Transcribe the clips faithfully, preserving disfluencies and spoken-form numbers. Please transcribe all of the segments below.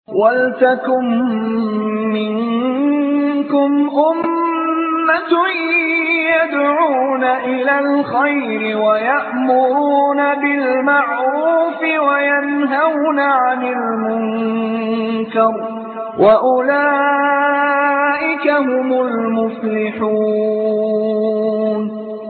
وَلْتَكُن مِّنكُمْ أُمَّةٌ يَدْعُونَ إِلَى الْخَيْرِ وَيَأْمُرُونَ بِالْمَعْرُوفِ وَيَنْهَوْنَ عَنِ الْمُنكَرِ وَأُولَئِكَ هُمُ الْمُفْلِحُونَ.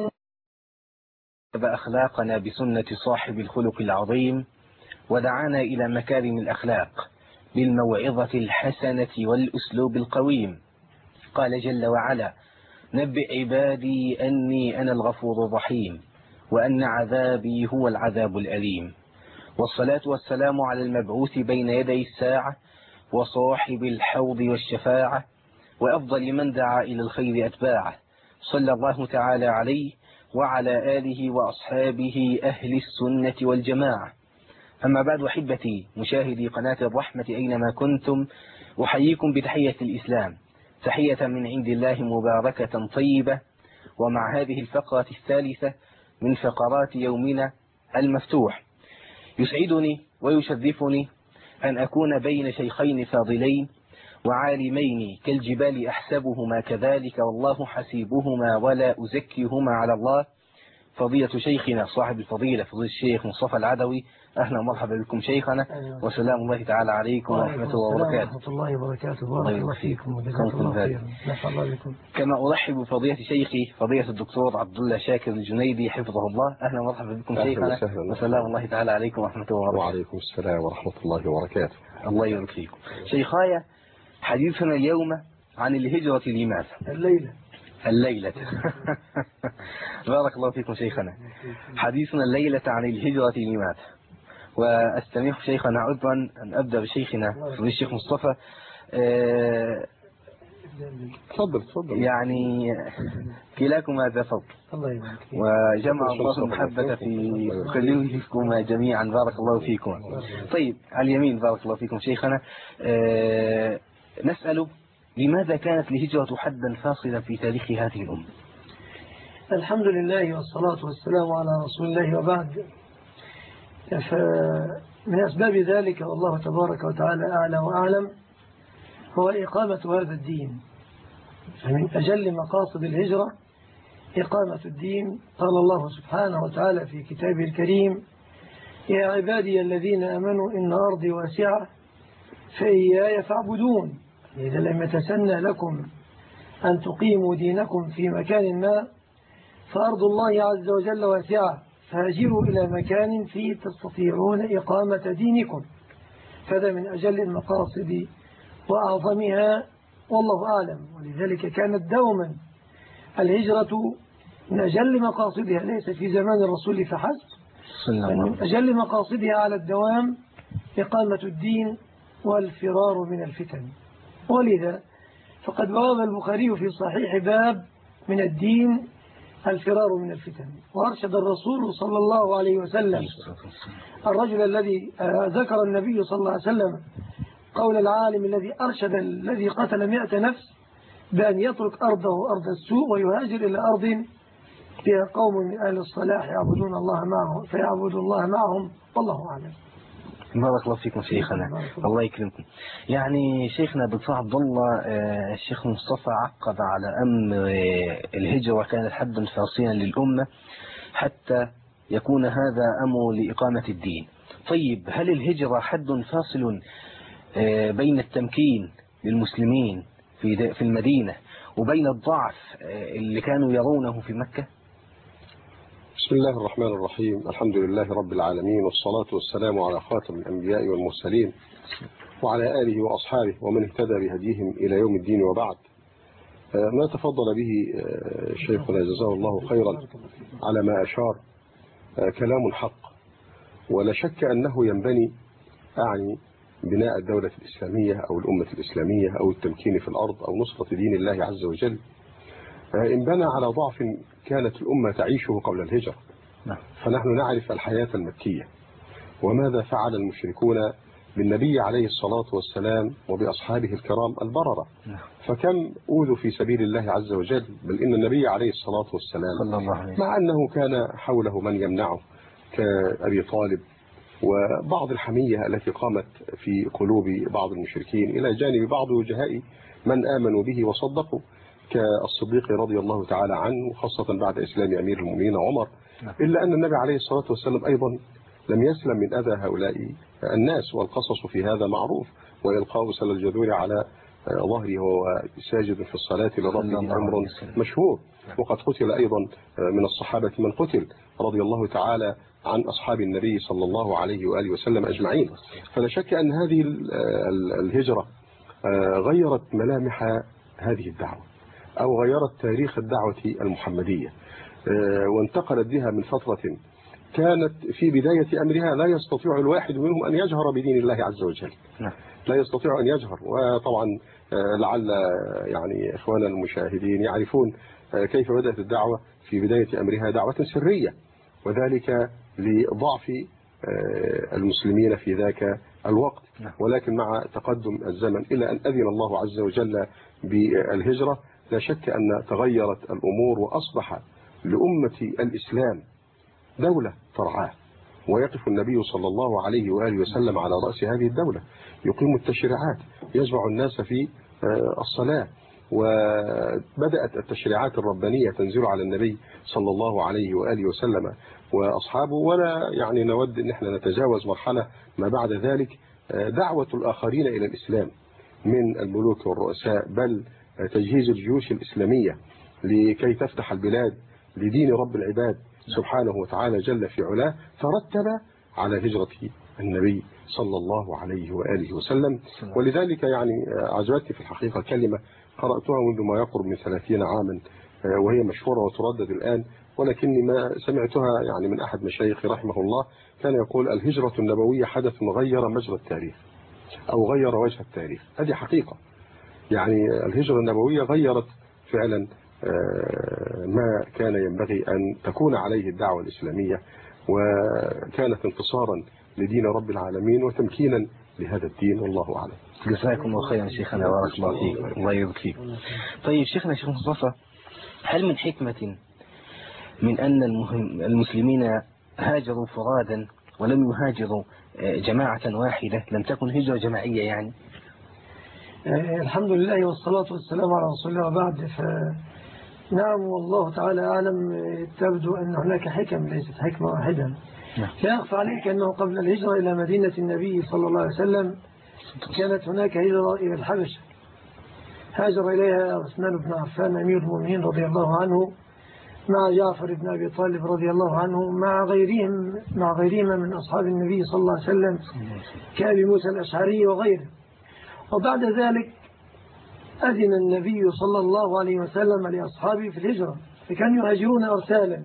أخلاقنا بسنة صاحب الخلق العظيم، ودعانا إلى مكارم الأخلاق بالموعظة الحسنة والأسلوب القويم. قال جل وعلا: نبئ عبادي أني أنا الغفور الرحيم وأن عذابي هو العذاب الأليم. والصلاة والسلام على المبعوث بين يدي الساعة وصاحب الحوض والشفاعة وأفضل من دعا إلى الخير أتباعه، صلى الله تعالى عليه وعلى آله وأصحابه أهل السنة والجماعة. أما بعد، أحبتي مشاهدي قناة الرحمة أينما كنتم، أحييكم بتحية الإسلام، تحية من عند الله مباركة طيبة. ومع هذه الفقرة الثالثة من فقرات يومنا المفتوح، يسعدني ويشرفني أن أكون بين شيخين فاضلين وعالمين كالجبال أحسبهما كذلك والله حسيبهما ولا أزكيهما على الله، فضيلة شيخنا صاحب الفضيلة فضيلة الشيخ مصطفى العدوي. أهلا ومرحبا بكم شيخنا، وسلام الله تعالى عليكم ورحمة الله وبركاته. ورحمة الله وبركاته. بارك الله فيكم وجزاكم الله خيرا. نفع الله بكم. كما أرحب بفضيلة شيخي فضيلة الدكتور عبد الله شاكر الجنيدي حفظه الله. أهلا ومرحبا بكم شيخنا، وسلام الله تعالى عليكم ورحمة الله وبركاته. وعليكم السلام ورحمة الله وبركاته. الله يبارك فيكم. شيخايا، حديثنا اليوم عن الهجرة لماذا؟ الليلة الليلة بارك الله فيكم شيخنا. حديثنا الليلة عن الهجرة لماذا؟ وأستميح شيخنا عذرا أن أبدأ بشيخنا الشيخ مصطفى. تفضل تفضل. يعني كلاكما ذا فضل، وجمع الله المحبة في قلوبكما جميعا. بارك الله فيكم. طيب، على اليمين بارك الله فيكم شيخنا. نسأل: لماذا كانت الهجرة حدا فاصلا في تاريخ هذه الأمة؟ الحمد لله والصلاة والسلام على رسول الله، وبعد. فمن أسباب ذلك والله تبارك وتعالى أعلى وأعلم هو إقامة هذا الدين. فمن أجل مقاصد الهجرة إقامة الدين. قال الله سبحانه وتعالى في كتابه الكريم: يا عبادي الذين أمنوا إن أرضي واسعة فإياي فاعبدون. إذا لم يتسنى لكم أن تقيموا دينكم في مكان ما فأرض الله عز وجل واسعة، فهاجروا إلى مكان فيه تستطيعون إقامة دينكم. فهذا من أجل المقاصد وأعظمها والله أعلم. ولذلك كانت دوما الهجرة من أجل مقاصدها، ليس في زمان الرسول فحسب، من أجل مقاصدها على الدوام إقامة الدين والفرار من الفتن. ولذا فقد بواب البخاري في صحيح باب من الدين الفرار من الفتن. وأرشد الرسول صلى الله عليه وسلم الرجل الذي ذكر النبي صلى الله عليه وسلم قول العالم الذي أرشد الذي قتل مئة نفس بأن يترك أرضه أرض السوء ويهاجر إلى أرض فيها قوم من أهل الصلاح يعبدون الله معهم فيعبد الله معهم، والله أعلم. بارك الله فيكم شيخنا، الله يكرمكم. يعني شيخنا دكتور عبد الله، الشيخ مصطفى عقب على أمر الهجرة كانت حدا فاصلا للأمة حتى يكون هذا أمر لإقامة الدين. طيب، هل الهجرة حد فاصل بين التمكين للمسلمين في في المدينة وبين الضعف اللي كانوا يرونه في مكة؟ بسم الله الرحمن الرحيم. الحمد لله رب العالمين، والصلاة والسلام على خاتم الأنبياء والمرسلين وعلى آله وأصحابه ومن اهتدى بهديهم إلى يوم الدين، وبعد. ما تفضل به شيخنا جزاه الله خيرا على ما أشار كلام حق، ولا شك أنه ينبني أعني بناء الدولة الإسلامية أو الأمة الإسلامية أو التمكين في الأرض أو نصرة دين الله عز وجل، انبنى على ضعف كانت الأمة تعيشه قبل الهجرة. فنحن نعرف الحياة المكية وماذا فعل المشركون بالنبي عليه الصلاة والسلام وبأصحابه الكرام البررة. فكم أوذوا في سبيل الله عز وجل، بل إن النبي عليه الصلاة والسلام مع أنه كان حوله من يمنعه كأبي طالب وبعض الحمية التي قامت في قلوب بعض المشركين إلى جانب بعض وجهاء من آمنوا به وصدقوا كالصديق رضي الله تعالى عنه، خاصة بعد إسلام أمير المؤمنين عمر. إلا أن النبي عليه الصلاة والسلام أيضا لم يسلم من أذى هؤلاء الناس، والقصص في هذا معروف، وإلقاء سل الجذور على ظهره وهو ساجد في الصلاة لربه أمر مشهور. وقد قتل أيضا من الصحابة من قتل رضي الله تعالى عن أصحاب النبي صلى الله عليه وآله وسلم أجمعين. فلا شك أن هذه الهجرة غيرت ملامح هذه الدعوة، أو غيرت تاريخ الدعوة المحمدية، وانتقلت بها من فترة كانت في بداية أمرها لا يستطيع الواحد منهم أن يجهر بدين الله عز وجل، لا يستطيع أن يجهر. وطبعا لعل يعني إخوانا المشاهدين يعرفون كيف بدأت الدعوة في بداية أمرها دعوة سرية، وذلك لضعف المسلمين في ذاك الوقت. ولكن مع تقدم الزمن إلى أن أذن الله عز وجل بالهجرة، لا شك أن تغيرت الأمور، وأصبح لأمة الإسلام دولة ترعاه، ويقف النبي صلى الله عليه وآله وسلم على رأس هذه الدولة، يقيم التشريعات، يجمع الناس في الصلاة. وبدأت التشريعات الربانية تنزل على النبي صلى الله عليه وآله وسلم وأصحابه، ولا يعني نود أن احنا نتجاوز مرحلة ما بعد ذلك. دعوة الآخرين إلى الإسلام من الملوك والرؤساء، بل تجهيز الجيوش الإسلامية لكي تفتح البلاد لدين رب العباد سبحانه وتعالى جل في علاه، ترتب على هجرة النبي صلى الله عليه وآله وسلم. ولذلك يعني عجبتني في الحقيقة كلمة قرأتها منذ ما يقرب من ثلاثين عاما، وهي مشهورة وتردد الآن، ولكني ما سمعتها يعني من أحد مشايخي رحمه الله، كان يقول: الهجرة النبوية حدث غير مجرى التاريخ، أو غير وجه التاريخ. هذه حقيقة، يعني الهجرة النبوية غيرت فعلا ما كان ينبغي أن تكون عليه الدعوة الإسلامية، وكانت انتصارا لدين رب العالمين وتمكينا لهذا الدين، والله أعلم. جزاكم الله خيرا شيخنا، بارك الله فيك، الله يبارك فيك. طيب شيخنا، شيخ مصطفى، هل من حكمة من أن المسلمين هاجروا فرادا ولم يهاجروا جماعة واحدة، لم تكن هجرة جماعية يعني؟ الحمد لله والصلاة والسلام على رسول الله، وبعد. فنعم والله تعالى أعلم، تبدو أن هناك حكم ليست حكمة واحدة. لا يخفى عليك أنه قبل الهجرة إلى مدينة النبي صلى الله عليه وسلم كانت هناك هجرة إلى الحبشة، هاجر إليها عثمان بن عفان أمير المؤمنين رضي الله عنه مع جعفر بن أبي طالب رضي الله عنه، مع غيرهم مع غيرهم من أصحاب النبي صلى الله عليه وسلم كأبي موسى الأشعري وغيره. وبعد ذلك أذن النبي صلى الله عليه وسلم لأصحابه في الهجرة، فكانوا يهاجرون أرسالا.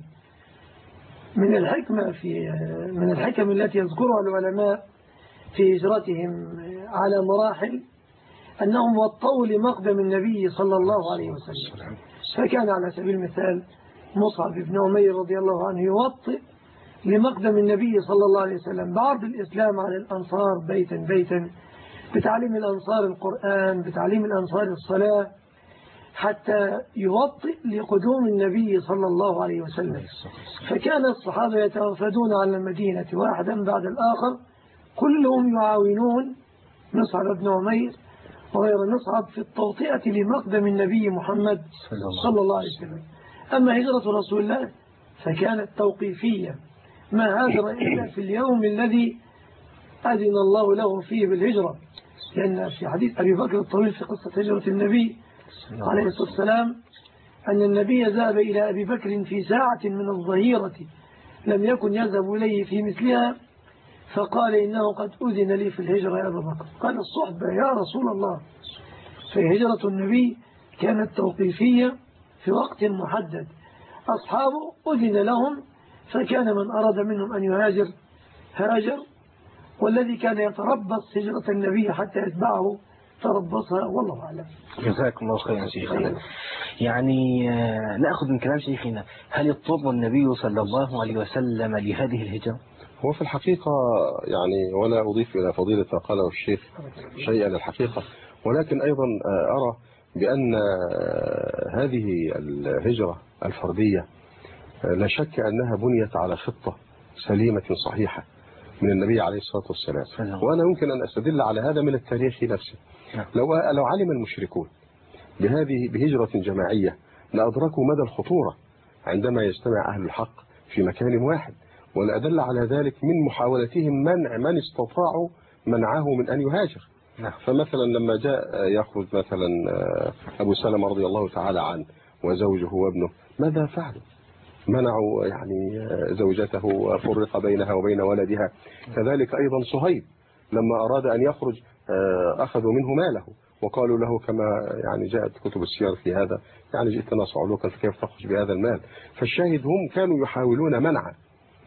من الحكمة في من الحكم التي يذكرها العلماء في هجرتهم على مراحل أنهم وطوا لمقدم النبي صلى الله عليه وسلم. فكان على سبيل المثال مصعب بن عمير رضي الله عنه يوطئ لمقدم النبي صلى الله عليه وسلم بعرض الإسلام على الأنصار بيتا بيتا، بتعليم الأنصار القرآن، بتعليم الأنصار الصلاة، حتى يوطئ لقدوم النبي صلى الله عليه وسلم. فكان الصحابة يتوافدون على المدينة واحدا بعد الآخر، كلهم يعاونون مصعب بن عمير وغير مصعب في التوطئة لمقدم النبي محمد صلى الله عليه وسلم. أما هجرة رسول الله فكانت توقيفية، ما هاجر إلا في اليوم الذي أذن الله له فيه بالهجرة، لأن في حديث أبي بكر الطويل في قصة هجرة النبي عليه الصلاة والسلام أن النبي ذهب إلى أبي بكر في ساعة من الظهيرة لم يكن يذهب إليه في مثلها، فقال: إنه قد أذن لي في الهجرة يا أبا بكر. قال الصحبة: يا رسول الله. فهجرة النبي كانت توقيفية في وقت محدد، أصحابه أذن لهم، فكان من أراد منهم أن يهاجر هاجر، والذي كان يتربص هجرة النبي حتى يتبعه تربصها، والله أعلم. جزاكم الله خيرا شيخنا. يعني نأخذ من كلام شيخنا، هل اضطر النبي صلى الله عليه وسلم لهذه الهجرة؟ هو في الحقيقة يعني، ولا أضيف إلى فضيلة ما قاله الشيخ شيئا للحقيقة، ولكن أيضا أرى بأن هذه الهجرة الفردية لا شك أنها بنيت على خطة سليمة صحيحة من النبي عليه الصلاة والسلام. وأنا يمكن أن أستدل على هذا من التاريخ نفسه. لو لو علم المشركون بهذه بهجرة جماعية لأدركوا مدى الخطورة عندما يجتمع أهل الحق في مكان واحد، ولأدل على ذلك من محاولتهم منع من استطاعوا منعه من أن يهاجر. فمثلا لما جاء يخرج مثلا أبو سلمة رضي الله تعالى عنه وزوجه وابنه، ماذا فعلوا؟ منعوا يعني زوجته وفرق بينها وبين ولدها. كذلك أيضا صهيب لما أراد أن يخرج أخذوا منه ماله وقالوا له كما يعني جاءت كتب السير في هذا، يعني جئتنا صعلوكا فكيف تخرج بهذا المال. فالشاهد هم كانوا يحاولون منع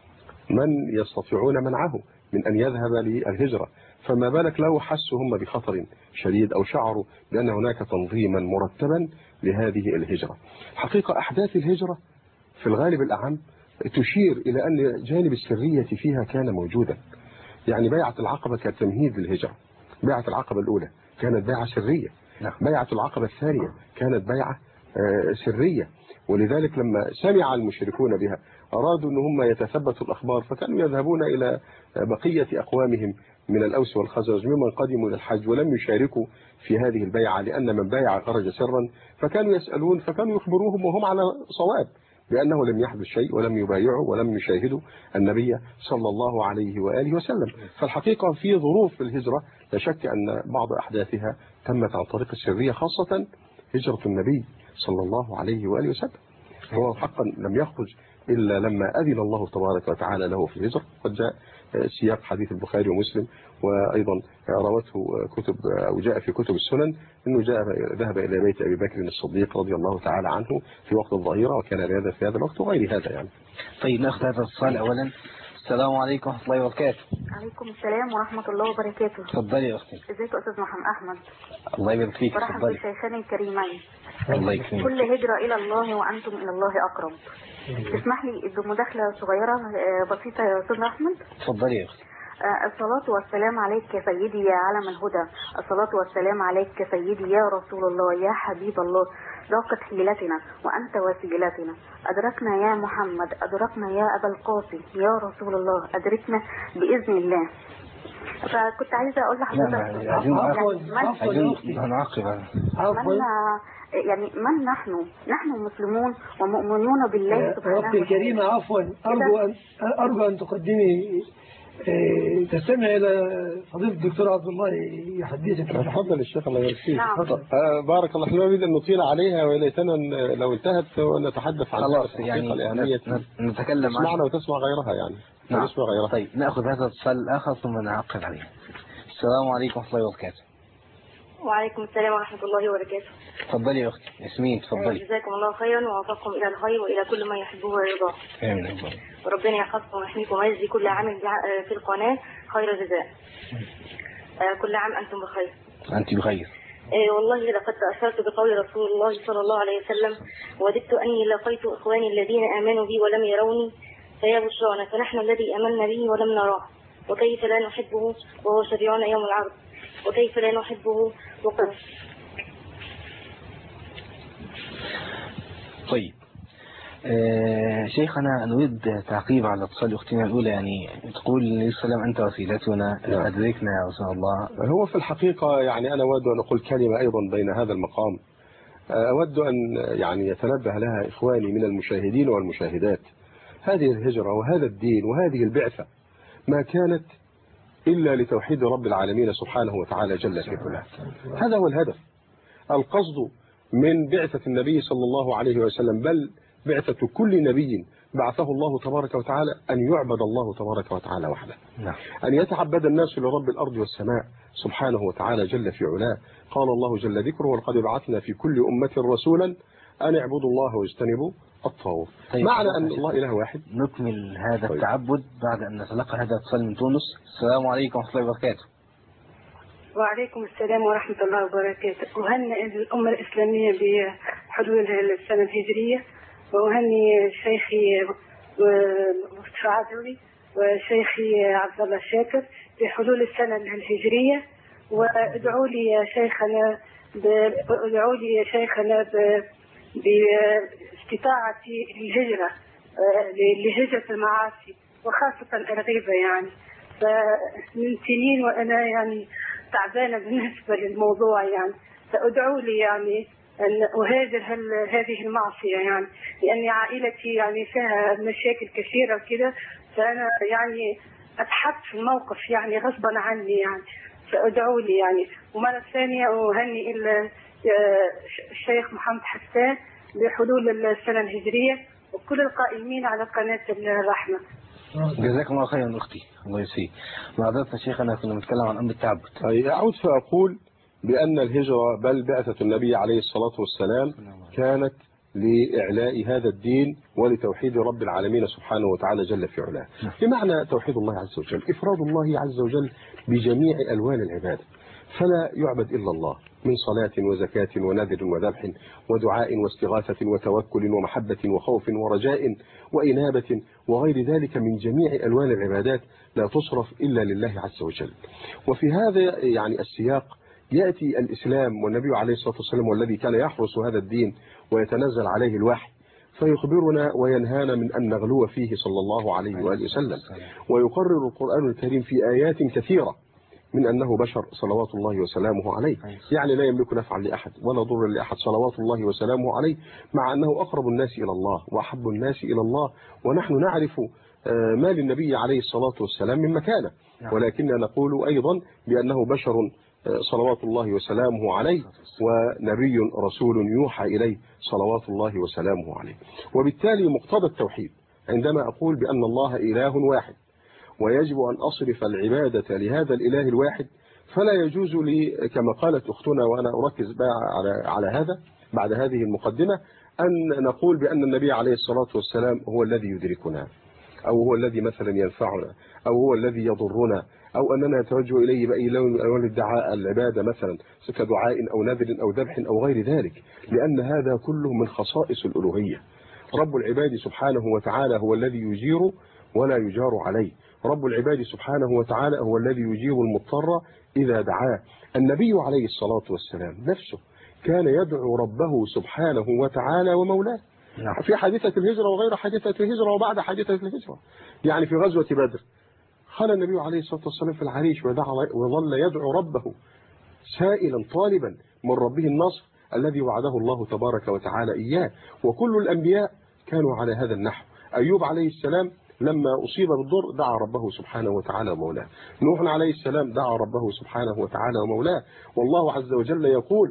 من يستطيعون منعه من أن يذهب للهجرة، فما بالك لو حسوا هم بخطر شديد أو شعروا بأن هناك تنظيما مرتبا لهذه الهجرة. حقيقة أحداث الهجرة في الغالب الأعم تشير إلى أن جانب السرية فيها كان موجودا. يعني بيعة العقبة كتمهيد للهجرة. بيعة العقبة الأولى كانت بيعة سرية، بيعة العقبة الثانية كانت بيعة سرية، ولذلك لما سمع المشركون بها أرادوا أن هم يتثبتوا الأخبار، فكانوا يذهبون إلى بقية أقوامهم من الأوس والخزرج ممن قدموا للحج ولم يشاركوا في هذه البيعة، لأن من بايع خرج سرا، فكانوا يسألون فكانوا يخبروهم وهم على صواب بأنه لم يحدث شيء ولم يبايعوا ولم يشاهدوا النبي صلى الله عليه وآله وسلم. فالحقيقة في ظروف الهجرة لا شك أن بعض أحداثها تمت عن طريق السرية، خاصة هجرة النبي صلى الله عليه وآله وسلم. هو حقا لم يخرج إلا لما أذن الله تبارك وتعالى له في الهجرة. قد جاء سياق حديث البخاري ومسلم، وأيضا روته كتب أو جاء في كتب السنن أنه جاء ذهب إلى بيت أبي بكر الصديق رضي الله تعالى عنه في وقت الظهيرة، وكان هذا في هذا الوقت وغير هذا. يعني طيب نأخذ هذا الاتصال أولا. السلام عليكم ورحمة الله وبركاته. عليكم السلام ورحمة الله وبركاته. تفضلي يا أختي. ازيك يا أستاذ محمد أحمد؟ الله يبارك فيك. برحب بالشيخين الكريمين. الله يكرمك. كل هجرة إلى الله وأنتم إلى الله أقرب. تسمح لي بمداخلة صغيرة بسيطة يا أستاذ أحمد؟ تفضلي يا أختي. الصلاة والسلام عليك يا سيدي يا علم الهدى، الصلاة والسلام عليك يا سيدي يا رسول الله يا حبيب الله، ضاقت حيلتنا وأنت وسيلتنا، أدركنا يا محمد، أدركنا يا أبا القاسم يا رسول الله، أدركنا بإذن الله. فكنت عايزة أقول لحضرتك عايزين هنعقب من يعني من نحن نحن مسلمون ومؤمنون بالله سبحانه وتعالى. أختي الكريمة عفوا أرجو أن أرجو أن تقدمي تستمع إلى فضيلة الدكتور عبد الله يحدثك. تفضل الشيخ الله يبارك فيك. بارك الله فيك. نريد أن نطيل عليها وليتنا لو انتهت ونتحدث عن خلاص يعني نتكلم عنها وتسمع غيرها يعني. نعم. نسمع غيرها. طيب نأخذ هذا الاتصال الآخر ثم نعقب عليه. السلام عليكم ورحمة الله وبركاته. وعليكم السلام ورحمة الله وبركاته. تفضلي يا أختي ياسمين. تفضلي. جزاكم الله خيرا ووفقكم إلى الخير وإلى كل ما يحبه ويرضاه. آمين. وربنا يحفظكم ويحميكم ويجزي كل عامل في القناة خير جزاء. كل عام أنتم بخير. أنت بخير. إيه والله لقد تأثرت بقول رسول الله صلى الله عليه وسلم: وددت أني لقيت إخواني الذين آمنوا بي ولم يروني فيا بشرانا، فنحن الذي آمنا به ولم نراه، وكيف لا نحبه وهو شفيعنا يوم العرض، وكيف لا نحبه وقد. طيب آه شيخنا نريد تعقيب على اتصال أختنا الأولى. يعني تقول النبي صلى الله عليه وسلم أنت وسيلتنا أدركنا يا رسول الله. هو في الحقيقة يعني أنا أود أن أقول كلمة أيضا بين هذا المقام، أود أن يعني يتنبه لها إخواني من المشاهدين والمشاهدات. هذه الهجرة وهذا الدين وهذه البعثة ما كانت إلا لتوحيد رب العالمين سبحانه وتعالى جل في علاه. هذا هو الهدف. القصد من بعثة النبي صلى الله عليه وسلم، بل بعثة كل نبي بعثه الله تبارك وتعالى، أن يعبد الله تبارك وتعالى وحده. نعم. أن يتعبد الناس لرب الأرض والسماء سبحانه وتعالى جل في علاه. قال الله جل ذكره: ولقد بعثنا في كل أمة رسولا أن اعبدوا الله واجتنبوا الطاغوت. طيب معنى أن الله إله واحد. نكمل هذا طيب. التعبد بعد أن نتلقى هذا الاتصال من تونس. السلام عليكم ورحمة الله وبركاته. وعليكم السلام ورحمة الله وبركاته. أهنئ الأمة الإسلامية بحلول السنة الهجرية، وأهني شيخي مصطفى عدوي وشيخي عبد الله الشاكر بحلول السنة الهجرية، وادعوا لي يا شيخنا ادعوا لي يا شيخنا باستطاعتي للهجرة لهجرة المعاصي وخاصة الغيبة يعني. فمن سنين وأنا يعني تعبانة بالنسبة للموضوع يعني، فأدعوا لي يعني أن أهاجر هل هذه المعصية يعني، لأن عائلتي يعني فيها مشاكل كثيرة وكده، فأنا يعني أتحط في الموقف يعني غصبا عني يعني، فأدعوا لي يعني. ومرة ثانية أهني الشيخ محمد حسان بحلول السنة الهجرية وكل القائمين على قناة الرحمة. جزاكم الله خيرا أختي، الله يسعدك. معذرة شيخنا كنا نتكلم عن أمر التعبد. أعود فأقول بأن الهجرة بل بعثة النبي عليه الصلاة والسلام كانت لإعلاء هذا الدين ولتوحيد رب العالمين سبحانه وتعالى جل في علاه. بمعنى توحيد الله عز وجل، إفراد الله عز وجل بجميع ألوان العبادة، فلا يعبد إلا الله من صلاة وزكاة ونذر وذبح ودعاء واستغاثة وتوكل ومحبة وخوف ورجاء وإنابة وغير ذلك من جميع ألوان العبادات لا تصرف إلا لله عز وجل. وفي هذا يعني السياق يأتي الإسلام والنبي عليه الصلاة والسلام والذي كان يحرس هذا الدين ويتنزل عليه الوحي، فيخبرنا وينهانا من أن نغلو فيه صلى الله عليه وآله وسلم. ويقرر القرآن الكريم في آيات كثيرة من أنه بشر صلوات الله وسلامه عليه، يعني لا يملك نفعا لأحد ولا ضر لأحد صلوات الله وسلامه عليه، مع أنه أقرب الناس إلى الله وأحب الناس إلى الله، ونحن نعرف ما للنبي عليه الصلاة والسلام من مكانه، ولكننا نقول أيضا بأنه بشر صلوات الله وسلامه عليه ونبي رسول يوحى إليه صلوات الله وسلامه عليه. وبالتالي مقتضى التوحيد عندما أقول بأن الله إله واحد ويجب أن أصرف العبادة لهذا الإله الواحد، فلا يجوز لي كما قالت أختنا وأنا أركز على على هذا بعد هذه المقدمة أن نقول بأن النبي عليه الصلاة والسلام هو الذي يدركنا، أو هو الذي مثلا ينفعنا، أو هو الذي يضرنا، أو أننا نتوجه إليه بأي لون من ألوان الدعاء العبادة مثلا كدعاء أو نذر أو ذبح أو غير ذلك، لأن هذا كله من خصائص الألوهية. رب العباد سبحانه وتعالى هو الذي يجير ولا يجار عليه، رب العباد سبحانه وتعالى هو الذي يجيب المضطر إذا دعاه. النبي عليه الصلاة والسلام نفسه كان يدعو ربه سبحانه وتعالى ومولاه في حادثة الهجرة وغير حادثة الهجرة وبعد حادثة الهجرة. يعني في غزوة بدر خلى النبي عليه الصلاة والسلام في العريش وظل يدعو ربه سائلا طالبا من ربه النصر الذي وعده الله تبارك وتعالى إياه. وكل الأنبياء كانوا على هذا النحو. أيوب عليه السلام لما أصيب بالضر دعا ربه سبحانه وتعالى ومولاه، نوح عليه السلام دعا ربه سبحانه وتعالى ومولاه. والله عز وجل يقول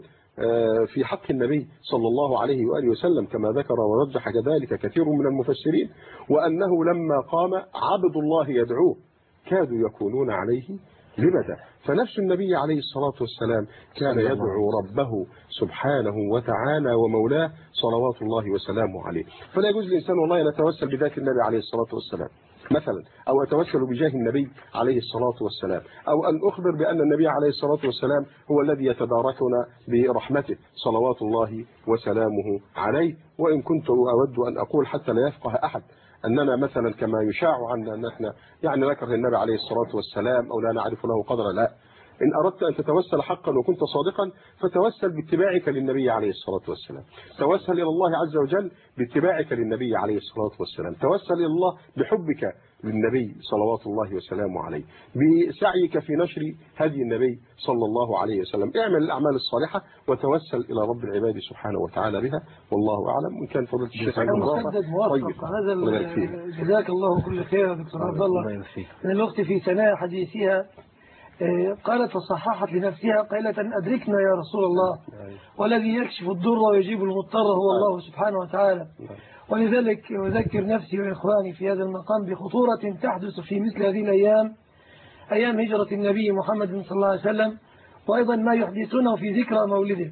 في حق النبي صلى الله عليه وآله وسلم كما ذكر ورجح كذلك كثير من المفسرين، وأنه لما قام عبد الله يدعوه كادوا يكونون عليه لبدا. فنفس النبي عليه الصلاة والسلام كان يدعو ربه سبحانه وتعالى ومولاه صلوات الله وسلامه عليه. فلا يجوز للإنسان والله أن يتوسل بذات النبي عليه الصلاة والسلام مثلا، أو أتوسل بجاه النبي عليه الصلاة والسلام، أو أن أخبر بأن النبي عليه الصلاة والسلام هو الذي يتداركنا برحمته صلوات الله وسلامه عليه. وإن كنت أود أن أقول حتى لا يفقه أحد أننا مثلا كما يشاع عنا أن احنا يعني نكره النبي عليه الصلاة والسلام أو لا نعرف له قدرا، لا. إن أردت أن تتوسل حقا وكنت صادقا فتوسل باتباعك للنبي عليه الصلاة والسلام، توسل إلى الله عز وجل باتباعك للنبي عليه الصلاة والسلام، توسل إلى الله بحبك للنبي صلوات الله وسلامه عليه، بسعيك في نشر هدي النبي صلى الله عليه وسلم. اعمل الأعمال الصالحة وتوسل إلى رب العباد سبحانه وتعالى بها، والله أعلم. وإن كان فضلت الشيخ طيب هذا جزاك الله كل خير يا دكتور عبد الله. الأخت في ثنايا حديثها قالت فصححت لنفسها قائلة أدركنا يا رسول الله، والذي يكشف الضر ويجيب المضطر هو الله سبحانه وتعالى. ولذلك أذكر نفسي وإخواني في هذا المقام بخطورة تحدث في مثل هذه الأيام، أيام هجرة النبي محمد صلى الله عليه وسلم، وأيضا ما يحدثونه في ذكرى مولده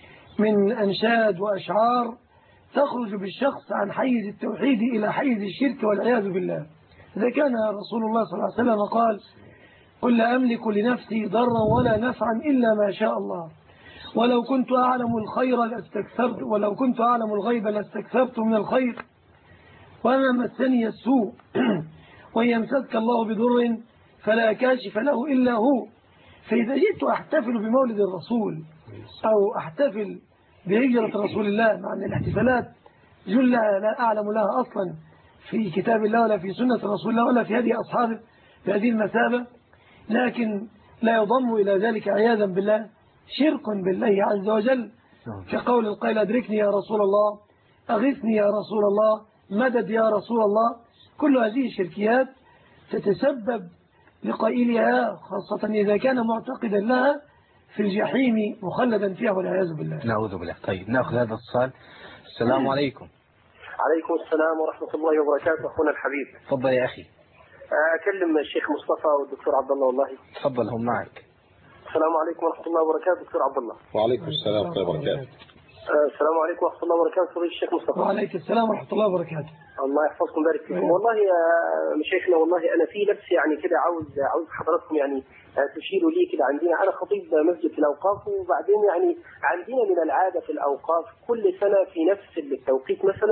من أنشاد وأشعار تخرج بالشخص عن حيز التوحيد إلى حيز الشرك والعياذ بالله. إذا كان رسول الله صلى الله عليه وسلم قال قل لا أملك لنفسي ضرا ولا نفعا إلا ما شاء الله، ولو كنت أعلم الخير لاستكثرت ولو كنت أعلم الغيب لاستكثرت من الخير وما مسني السوء وإن يمسك الله بضر فلا كاشف له إلا هو. فإذا جئت أحتفل بمولد الرسول أو أحتفل بهجرة رسول الله، مع أن الاحتفالات جلها لا أعلم لها أصلا في كتاب الله ولا في سنة رسول الله ولا في هذه أصحابه، بهذه المثابة، لكن لا يضم إلى ذلك عياذا بالله شرك بالله عز وجل، كقول القائل أدركني يا رسول الله، أغثني يا رسول الله، مدد يا رسول الله. كل هذه الشركيات تتسبب لقائلها خاصة إذا كان معتقدا لها في الجحيم مخلدا فيها والعياذ بالله. نعوذ بالله. طيب نأخذ هذا الاتصال. السلام عليكم. عليكم السلام ورحمة الله وبركاته. أخونا الحبيب. تفضل يا أخي. أكلم الشيخ مصطفى والدكتور عبد الله. والله تفضل هم معك. السلام عليكم ورحمة الله وبركاته. دكتور عبد الله. وعليكم السلام ورحمة الله وبركاته. السلام عليكم ورحمة الله وبركاته. فضيلة الشيخ مصطفى. وعليكم السلام ورحمة الله وبركاته. الله يحفظكم ويبارك فيكم. والله يا مشايخنا، والله أنا في نفسي يعني كده عاوز عاوز حضراتكم يعني تشيروا لي كده. عندنا أنا خطيب مسجد في الأوقاف، وبعدين يعني عندنا من العادة في الأوقاف كل سنة في نفس التوقيت مثلا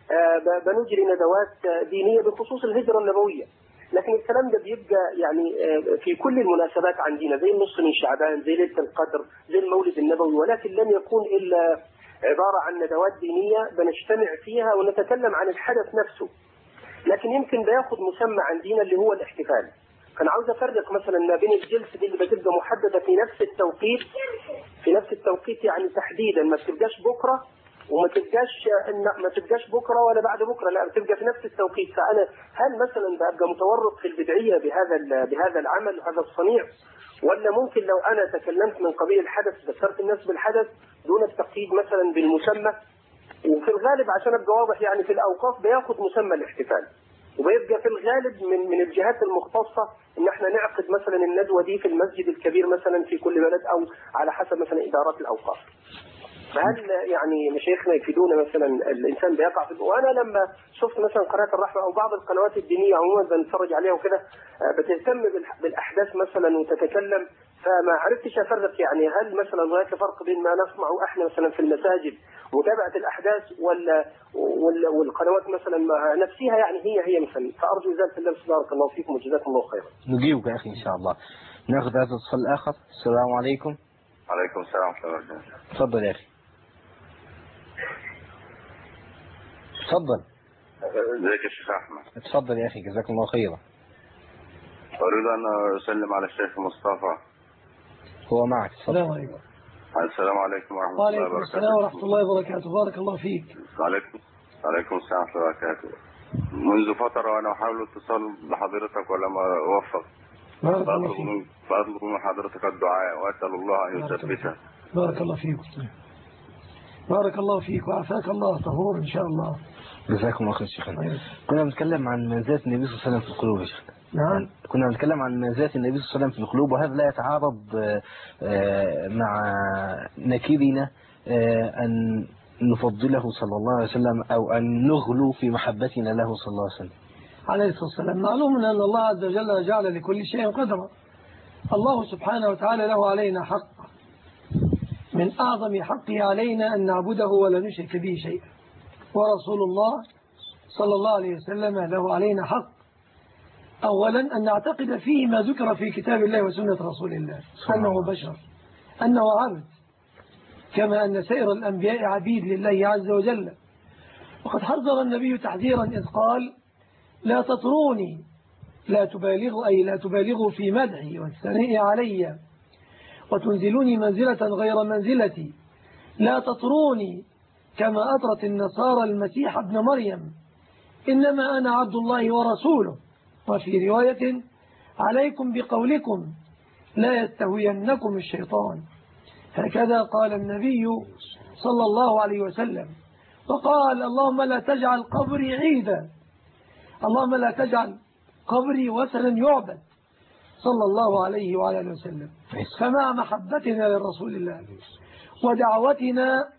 بنجري ندوات دينية بخصوص الهجرة النبوية. لكن الكلام ده بيبقى يعني في كل المناسبات عندنا، زي النصف من شعبان، زي ليلة القدر، زي المولد النبوي، ولكن لم يكون إلا عبارة عن ندوات دينية بنجتمع فيها ونتكلم عن الحدث نفسه. لكن يمكن بياخد مسمى عندنا اللي هو الاحتفال. فأنا عاوز أفرق مثلا ما بين الجلسة دي اللي بتبقى محددة في نفس التوقيت في نفس التوقيت يعني تحديدا، ما تبقاش بكرة وما تبقاش ما تبقاش بكره ولا بعد بكره، لا بتبقى في نفس التوقيت. فانا هل مثلا ببقى متورط في البدعيه بهذا بهذا العمل وهذا الصنيع، ولا ممكن لو انا تكلمت من قبيل الحدث ذكرت الناس بالحدث دون التقييد مثلا بالمسمى؟ وفي الغالب عشان ابقى واضح يعني في الاوقاف بياخد مسمى الاحتفال، وبيبقى في الغالب من من الجهات المختصه ان احنا نعقد مثلا الندوه دي في المسجد الكبير مثلا في كل بلد، او على حسب مثلا ادارات الاوقاف. فهل يعني مشايخنا يفيدونا مثلا الانسان بيقع في، وانا لما شفت مثلا قناه الرحمه او بعض القنوات الدينيه عموما بنتفرج عليها وكده بتهتم بالاحداث مثلا وتتكلم، فما عرفتش افرق يعني هل مثلا هناك فرق بين ما نسمعه احنا مثلا في المساجد متابعه الاحداث ولا والقنوات مثلا نفسها يعني هي هي مثلا. فارجو ذلك الله. بارك الله فيكم وجزاكم الله خيرا. نجيبك يا اخي ان شاء الله. ناخذ هذا الاتصال الاخر. السلام عليكم. عليكم السلام ورحمه الله وبركاته. تفضل يا اخي. تفضل. ازيك يا شيخ احمد؟ تفضل يا اخي جزاكم الله خيرا. اريد ان اسلم على الشيخ مصطفى. هو معك. السلام عليكم. السلام عليكم ورحمه الله وبركاته. وعليكم السلام ورحمه الله وبركاته. بارك الله فيك. عليكم عليكم السلام ورحمه الله وبركاته. منذ فتره وانا احاول الاتصال بحضرتك ولم اوفق. بارك الله فيك. فاطلب من حضرتك الدعاء واسال الله ان يثبتها. بارك الله فيك. بارك الله فيك وعافاك الله طهور إن شاء الله. جزاكم الله خير شيخنا. كنا بنتكلم عن منازات النبي صلى الله عليه وسلم في القلوب يا شيخنا. نعم. كنا بنتكلم عن منازات النبي صلى الله عليه وسلم في القلوب، وهذا لا يتعارض مع نكيرنا أن نفضله صلى الله عليه وسلم أو أن نغلو في محبتنا له صلى الله عليه وسلم. عليه الصلاة والسلام. معلوم أن الله عز وجل جعل لكل شيء قدرا. الله سبحانه وتعالى له علينا حق، من أعظم حقه علينا أن نعبده ولا نشرك به شيئا، ورسول الله صلى الله عليه وسلم له علينا حق أولا أن نعتقد فيه ما ذكر في كتاب الله وسنة رسول الله، أنه بشر، أنه عبد، كما أن سائر الأنبياء عبيد لله عز وجل. وقد حذر النبي تحذيرا إذ قال لا تطروني، لا تبالغوا أي لا تبالغوا في مدحي والثناء علي وتنزلوني منزلة غير منزلتي، لا تطروني كما أطرت النصارى المسيح ابن مريم، إنما أنا عبد الله ورسوله. وفي رواية عليكم بقولكم لا يستهوينكم الشيطان. هكذا قال النبي صلى الله عليه وسلم. وقال اللهم لا تجعل قبري عيدا، اللهم لا تجعل قبري وثنا يعبد، صلى الله عليه وعلى اله وسلم. فمع محبتنا للرسول الله ودعوتنا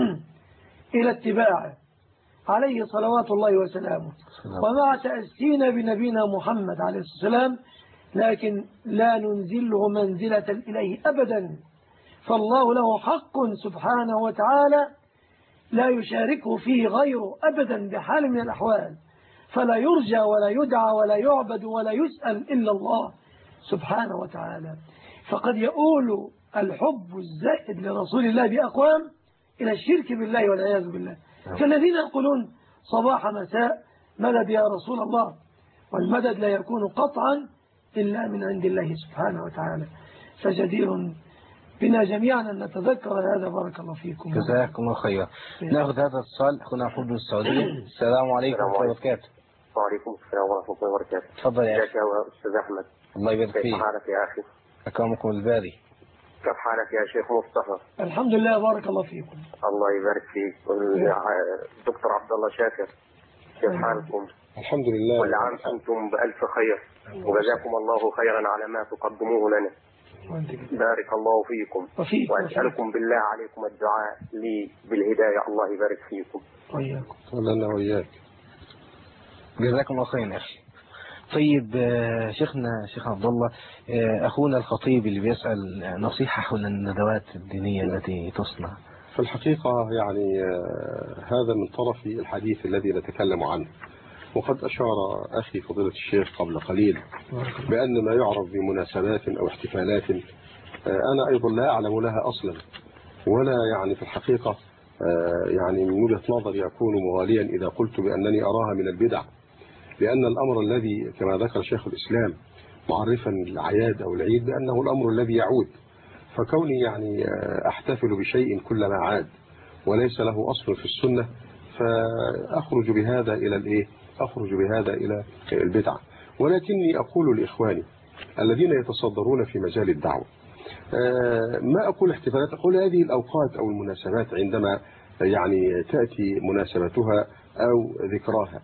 إلى اتباعه عليه صلوات الله وسلامه، ومع تأسينا بنبينا محمد عليه الصلاة والسلام، لكن لا ننزله منزلة إليه أبدا، فالله له حق سبحانه وتعالى لا يشاركه فيه غيره أبدا بحال من الأحوال، فلا يرجى ولا يدعى ولا يعبد ولا يسأل إلا الله سبحانه وتعالى. فقد يؤول الحب الزائد لرسول الله بأقوام إلى الشرك بالله والعياذ بالله، كالذين يقولون صباح مساء مدد يا رسول الله، والمدد لا يكون قطعا إلا من عند الله سبحانه وتعالى. فجدير بنا جميعا أن نتذكر هذا. بارك الله فيكم. جزاكم الله خيرا. نأخذ هذا الاتصال. أخونا محمود من السعودية. السلام عليكم ورحمة الله وبركاته. وعليكم السلام ورحمة الله وبركاته. تفضل يا أخي. يا أستاذ أحمد. الله يبارك فيك. كيف حالك يا أخي؟ أكرمكم الباري. كيف حالك يا شيخ مصطفى؟ الحمد لله. بارك الله فيكم. الله يبارك فيك. الدكتور عبد الله شاكر، كيف حالكم؟ الحمد لله. كل عام أنتم بألف خير، وجزاكم الله خيرا على ما تقدموه لنا. بارك الله فيكم. وأسألكم بالله عليكم الدعاء لي بالهداية. الله يبارك فيكم. وإياكم. ولنا وإياك. جزاكم الله خيرا يا أخي. طيب شيخنا شيخ عبد الله، أخونا الخطيب اللي بيسأل نصيحة حول الندوات الدينية التي تصنع. في الحقيقة يعني هذا من طرف الحديث الذي نتكلم عنه، وقد أشار أخي فضيلة الشيخ قبل قليل بأن ما يعرف بمناسبات أو احتفالات أنا أيضا لا أعلم لها أصلا، ولا يعني في الحقيقة يعني من وجهة نظري أكون مغاليا إذا قلت بأنني أراها من البدع، لأن الأمر الذي كما ذكر شيخ الإسلام معرفا الأعياد أو العيد بأنه الأمر الذي يعود، فكوني يعني أحتفل بشيء كلما عاد وليس له أصل في السنة فأخرج بهذا إلى الإيه؟ أخرج بهذا إلى البدعة. ولكني أقول لإخواني الذين يتصدرون في مجال الدعوة، ما أقول احتفالات، أقول هذه الأوقات أو المناسبات عندما يعني تأتي مناسبتها أو ذكراها،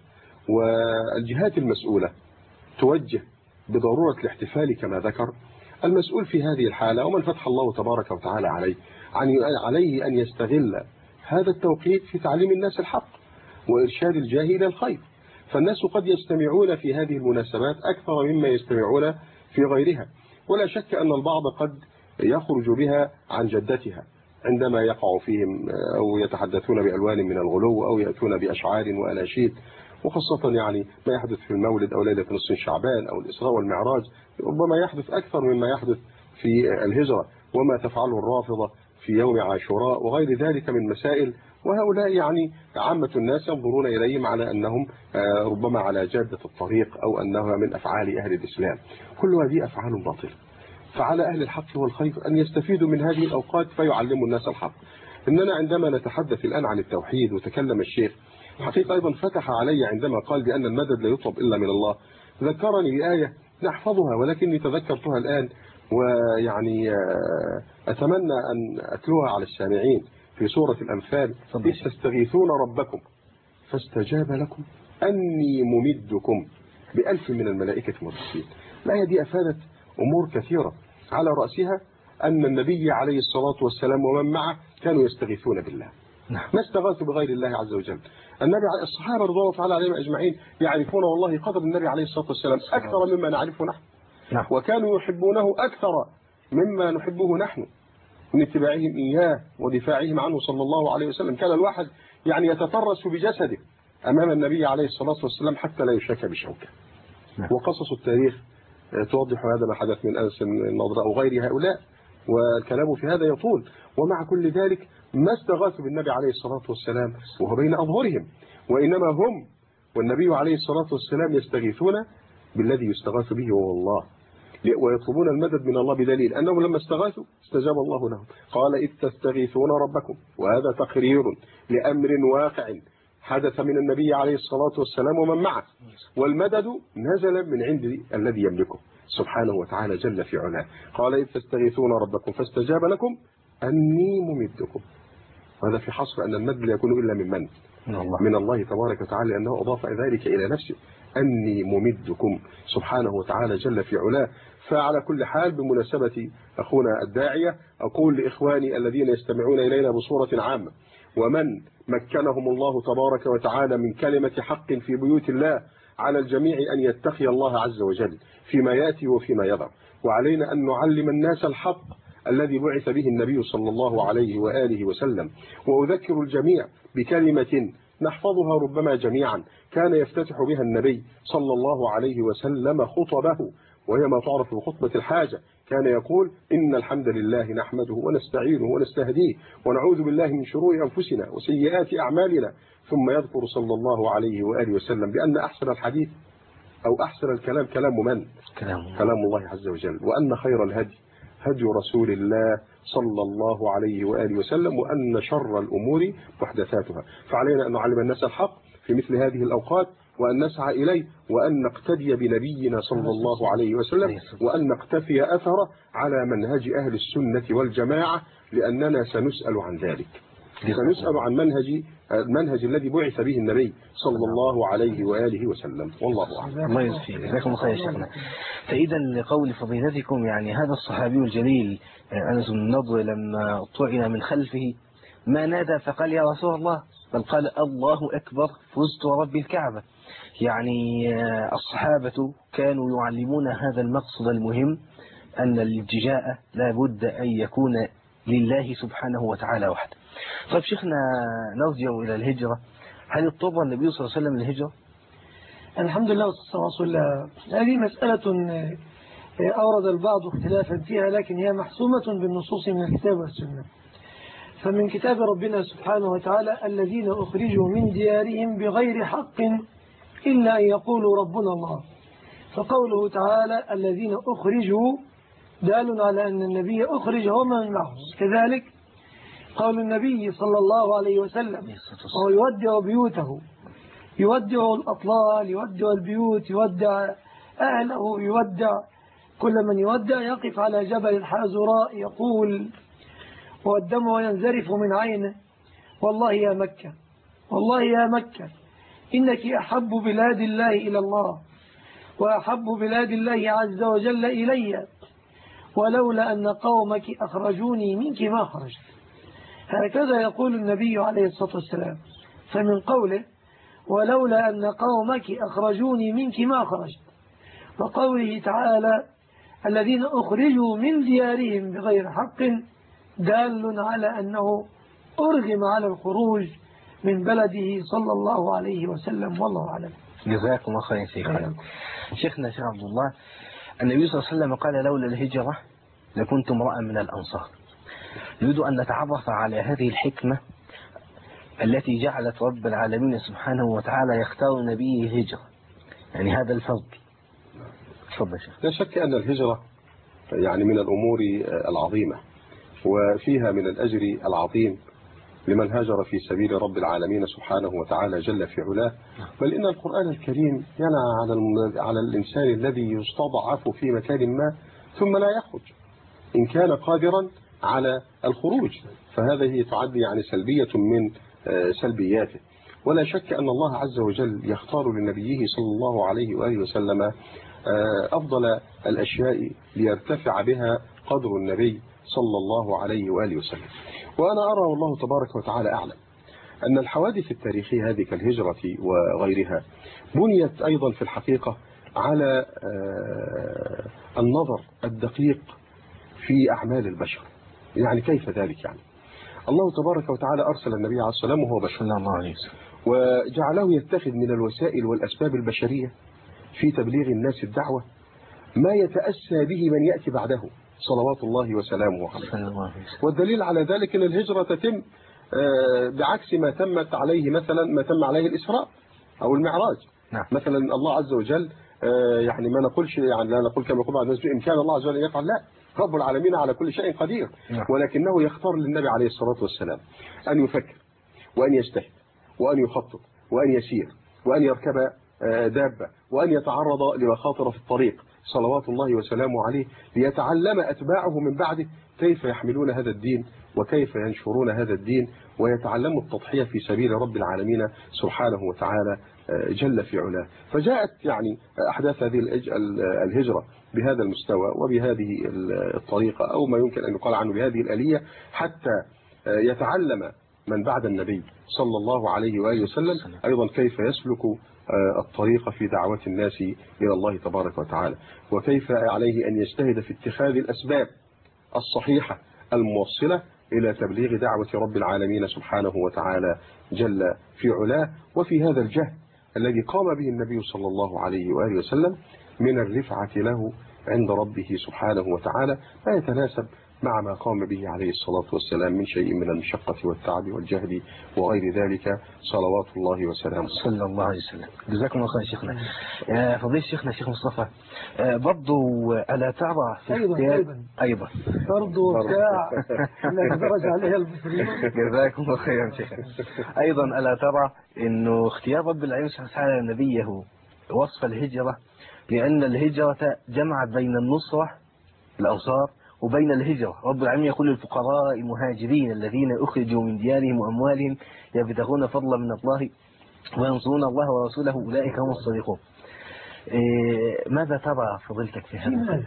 والجهات المسؤولة توجه بضرورة الاحتفال كما ذكر المسؤول في هذه الحالة، ومن فتح الله تبارك وتعالى عليه عليه أن يستغل هذا التوقيت في تعليم الناس الحق وإرشاد الجاهل إلى الخير. فالناس قد يستمعون في هذه المناسبات أكثر مما يستمعون في غيرها، ولا شك أن البعض قد يخرج بها عن جدتها عندما يقع فيهم أو يتحدثون بألوان من الغلو أو يأتون بأشعار وأناشيد، وخاصة يعني ما يحدث في المولد أو ليلة نصف شعبان أو الإسراء والمعراج ربما يحدث أكثر مما يحدث في الهجرة، وما تفعله الرافضة في يوم عاشوراء وغير ذلك من مسائل، وهؤلاء يعني عامة الناس ينظرون إليهم على أنهم ربما على جادة الطريق أو أنها من أفعال أهل الإسلام. كل هذه أفعال باطلة، فعلى أهل الحق والخير أن يستفيدوا من هذه الأوقات فيعلموا الناس الحق. إننا عندما نتحدث الآن عن التوحيد وتكلم الشيخ حقيقة أيضا فتح علي عندما قال بأن المدد لا يطلب إلا من الله، ذكرني بآية نحفظها ولكني تذكرتها الآن، ويعني أتمنى أن أتلوها على السامعين في سورة الأنفال: إذ تستغيثون ربكم فاستجاب لكم أني ممدكم بألف من الملائكة مردفين. الآية دي أفادت أمور كثيرة، على رأسها أن النبي عليه الصلاة والسلام ومن معه كانوا يستغيثون بالله، ما استغاثوا بغير الله عز وجل. النبي الصحابة رضي الله تعالى عليهم أجمعين يعرفون والله قدر النبي عليه الصلاة والسلام أكثر مما نعرفه نحن، وكانوا يحبونه أكثر مما نحبه نحن من اتباعهم إياه ودفاعهم عنه صلى الله عليه وسلم. كان الواحد يعني يتطرس بجسده أمام النبي عليه الصلاة والسلام حتى لا يشك بشوكه. وقصص التاريخ توضح هذا ما حدث من أنس النضراء وغير هؤلاء، والكلام في هذا يطول. ومع كل ذلك ما استغاثوا بالنبي عليه الصلاة والسلام وهو بين أظهرهم، وإنما هم والنبي عليه الصلاة والسلام يستغيثون بالذي يستغاث به وهو الله، ويطلبون المدد من الله بدليل أنهم لما استغاثوا استجاب الله لهم. قال: إذ تستغيثون ربكم، وهذا تقرير لأمر واقع حدث من النبي عليه الصلاة والسلام ومن معه، والمدد نزل من عند الذي يملكه سبحانه وتعالى جل في علاه. قال: إذ تستغيثون ربكم فاستجاب لكم أني ممدكم. هذا في حصر أن المد لا يكون إلا من من؟ من الله, من الله تبارك وتعالى، لأنه أضاف ذلك إلى نفسه، أني ممدكم سبحانه وتعالى جل في علاه. فعلى كل حال بمناسبة أخونا الداعية أقول لإخواني الذين يستمعون إلينا بصورة عامة، ومن مكنهم الله تبارك وتعالى من كلمة حق في بيوت الله، على الجميع أن يتقي الله عز وجل فيما يأتي وفيما يذر، وعلينا أن نعلم الناس الحق الذي بعث به النبي صلى الله عليه وآله وسلم. وأذكر الجميع بكلمة نحفظها ربما جميعا كان يفتتح بها النبي صلى الله عليه وسلم خطبه، وهي ما تعرف بخطبة الحاجة. كان يقول: إن الحمد لله نحمده ونستعينه ونستهديه ونعوذ بالله من شرور أنفسنا وسيئات أعمالنا، ثم يذكر صلى الله عليه وآله وسلم بأن أحسن الحديث أو أحسن الكلام كلام من؟ كلام, كلام الله عز وجل. وأن خير الهدي هدي رسول الله صلى الله عليه وآله وسلم، وأن شر الأمور محدثاتها. فعلينا أن نعلم الناس الحق في مثل هذه الأوقات، وأن نسعى إليه، وأن نقتدي بنبينا صلى الله عليه وسلم، وأن نقتفي أثره على منهج أهل السنة والجماعة، لأننا سنسأل عن ذلك. سنسأل عن منهج المنهج الذي بعث به النبي صلى الله عليه وآله وسلم، والله أعلم. الله يجزيك، جزاكم الله خير يا شيخنا. فإذا لقول فضيلتكم يعني هذا الصحابي الجليل أنس بن النضر لما طعن من خلفه ما نادى فقال يا رسول الله، بل قال الله أكبر فزت ورب الكعبة. يعني الصحابة كانوا يعلمون هذا المقصد المهم، أن الالتجاء لا بد أن يكون لله سبحانه وتعالى وحده. طيب شيخنا، نرجع إلى الهجرة. هل اضطر النبي صلى الله عليه وسلم للهجرة؟ الحمد لله والصلاة والسلام. هذه مسألة أورد البعض اختلافا فيها، لكن هي محسومة بالنصوص من الكتاب والسنة. فمن كتاب ربنا سبحانه وتعالى الذين أخرجوا من ديارهم بغير حق إلا أن يقولوا ربنا الله. فقوله تعالى الذين أخرجوا دال على أن النبي أخرج ومن معه. كذلك قول النبي صلى الله عليه وسلم وهو يودع بيوته، يودع الأطلال، يودع البيوت، يودع أهله، يودع كل من يودع، يقف على جبل الحازراء يقول والدمع ينزرف من عينه والله يا مكة، والله يا مكة إنك أحب بلاد الله إلى الله، وأحب بلاد الله عز وجل إلي، ولولا أن قومك أخرجوني منك ما خرجت. هكذا يقول النبي عليه الصلاة والسلام. فمن قوله ولولا أن قومك أخرجوني منك ما خرجت، وقوله تعالى الذين أخرجوا من ديارهم بغير حق دال على أنه أرغم على الخروج من بلده صلى الله عليه وسلم، والله أعلم. جزاكم الله خير شيخنا. شيخنا شيخ عبد الله، النبي صلى الله عليه وسلم قال لولا الهجرة لكنت امرأ من الأنصار. نريد أن نتعرف على هذه الحكمة التي جعلت رب العالمين سبحانه وتعالى يختار نبيه الهجرة، يعني هذا الفضل. تفضل شيخ. لا شك أن الهجرة يعني من الأمور العظيمة، وفيها من الأجر العظيم لمن هاجر في سبيل رب العالمين سبحانه وتعالى جل في علاه. بل إن القرآن الكريم ينهى على على الإنسان الذي يستضعف في مكان ما ثم لا يخرج إن كان قادرا على الخروج، فهذه تعد يعني سلبية من سلبياته. ولا شك أن الله عز وجل يختار لنبيه صلى الله عليه وآله وسلم أفضل الأشياء ليرتفع بها قدر النبي صلى الله عليه وآله وسلم. وأنا أرى والله تبارك وتعالى أعلم أن الحوادث التاريخية هذه كالهجرة وغيرها بنيت أيضا في الحقيقة على النظر الدقيق في أعمال البشر. يعني كيف ذلك؟ يعني الله تبارك وتعالى أرسل النبي عليه الصلاة والسلام وهو بشر، وجعله يتخذ من الوسائل والأسباب البشرية في تبليغ الناس الدعوة ما يتأسى به من يأتي بعده صلوات الله وسلامه عليه. والدليل على ذلك أن الهجرة تتم بعكس ما تمت عليه مثلا ما تم عليه الإسراء أو المعراج. نعم. مثلا الله عز وجل يعني ما نقولش يعني لا نقول كما يقول بعض الناس بإمكان الله عز وجل يفعل، لا، رب العالمين على كل شيء قدير. نعم. ولكنه يختار للنبي عليه الصلاة والسلام أن يفكر وأن يجتهد وأن يخطط وأن يسير وأن يركب دابة وأن يتعرض لمخاطر في الطريق صلوات الله وسلامه عليه، ليتعلم أتباعه من بعده كيف يحملون هذا الدين وكيف ينشرون هذا الدين، ويتعلموا التضحية في سبيل رب العالمين سبحانه وتعالى جل في علاه. فجاءت يعني أحداث هذه الهجرة بهذا المستوى وبهذه الطريقة، أو ما يمكن أن يقال عنه بهذه الآلية، حتى يتعلم من بعد النبي صلى الله عليه وآله وسلم أيضا كيف يسلك الطريق في دعوة الناس إلى الله تبارك وتعالى، وكيف عليه أن يجتهد في اتخاذ الأسباب الصحيحة الموصلة إلى تبليغ دعوة رب العالمين سبحانه وتعالى جل في علاه. وفي هذا الجهد الذي قام به النبي صلى الله عليه وآله وسلم من الرفعة له عند ربه سبحانه وتعالى ما يتناسب مع ما قام به عليه الصلاة والسلام من شيء من المشقة والتعب والجهد وغير ذلك صلوات الله وسلامه صلى الله عليه وسلم. جزاكم الله خير شيخنا. آه فضيلة شيخنا الشيخ مصطفى، آه برضو ألا ترى في أيضا اختيار أيضا أيضا برضو بتاع الذي درج عليها المصريين. جزاكم الله خيرا شيخنا. أيضا ألا ترى إنه اختيار رب العالمين سبحانه وتعالى نبيه وصف الهجرة، لأن الهجرة جمعت بين النصرة الأنصار وبين الهجرة. رب العالمين يقول للفقراء المهاجرين الذين أخرجوا من ديارهم وأموالهم يبتغون فضلا من الله وينصرون الله ورسوله أولئك هم الصادقون. إيه ماذا ترى فضيلتك في هذا؟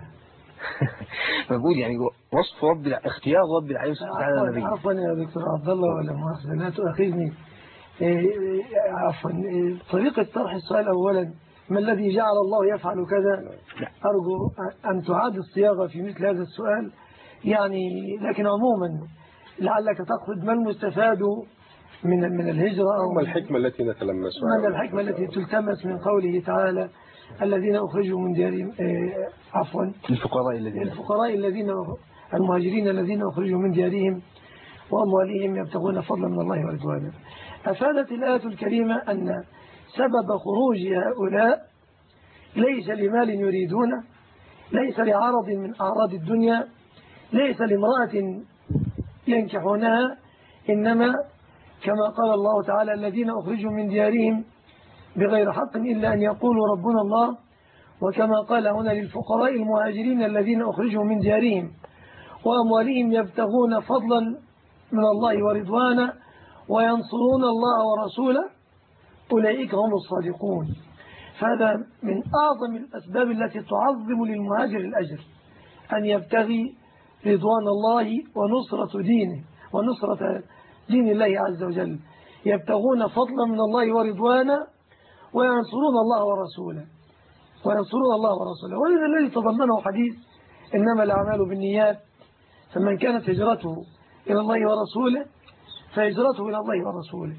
بقول يعني وصف رب اختيار رب العالمين سبحانه وتعالى النبي. عفوا يا دكتور عبد الله ولا مؤاخذة لا تؤاخذني. إيه عفوا إيه طريقة طرح السؤال أولا ما الذي جعل الله يفعل كذا؟ أرجو أن تعاد الصياغة في مثل هذا السؤال يعني، لكن عموما لعلك تقصد ما المستفاد من من الهجرة أو ما الحكمة التي نتلمسها، ما الحكمة التي تلتمس من قوله تعالى الذين أخرجوا من ديارهم آه عفوا الفقراء الذين الفقراء الذين المهاجرين الذين أخرجوا من ديارهم وأموالهم يبتغون فضلا من الله ورضوانه. أفادت الآية الكريمة أن سبب خروج هؤلاء ليس لمال يريدونه، ليس لعرض من أعراض الدنيا، ليس لامرأة ينكحونها، إنما كما قال الله تعالى الذين أخرجوا من ديارهم بغير حق إلا أن يقولوا ربنا الله، وكما قال هنا للفقراء المهاجرين الذين أخرجوا من ديارهم وأموالهم يبتغون فضلا من الله ورضوانا وينصرون الله ورسوله أولئك هم الصادقون. فهذا من أعظم الأسباب التي تعظم للمهاجر الأجر، أن يبتغي رضوان الله ونصرة دينه ونصرة دين الله عز وجل، يبتغون فضلا من الله ورضوانا وينصرون الله ورسوله وينصرون الله ورسوله. وهذا الذي تضمنه حديث إنما الأعمال بالنيات، فمن كانت هجرته إلى الله ورسوله فهجرته إلى الله ورسوله.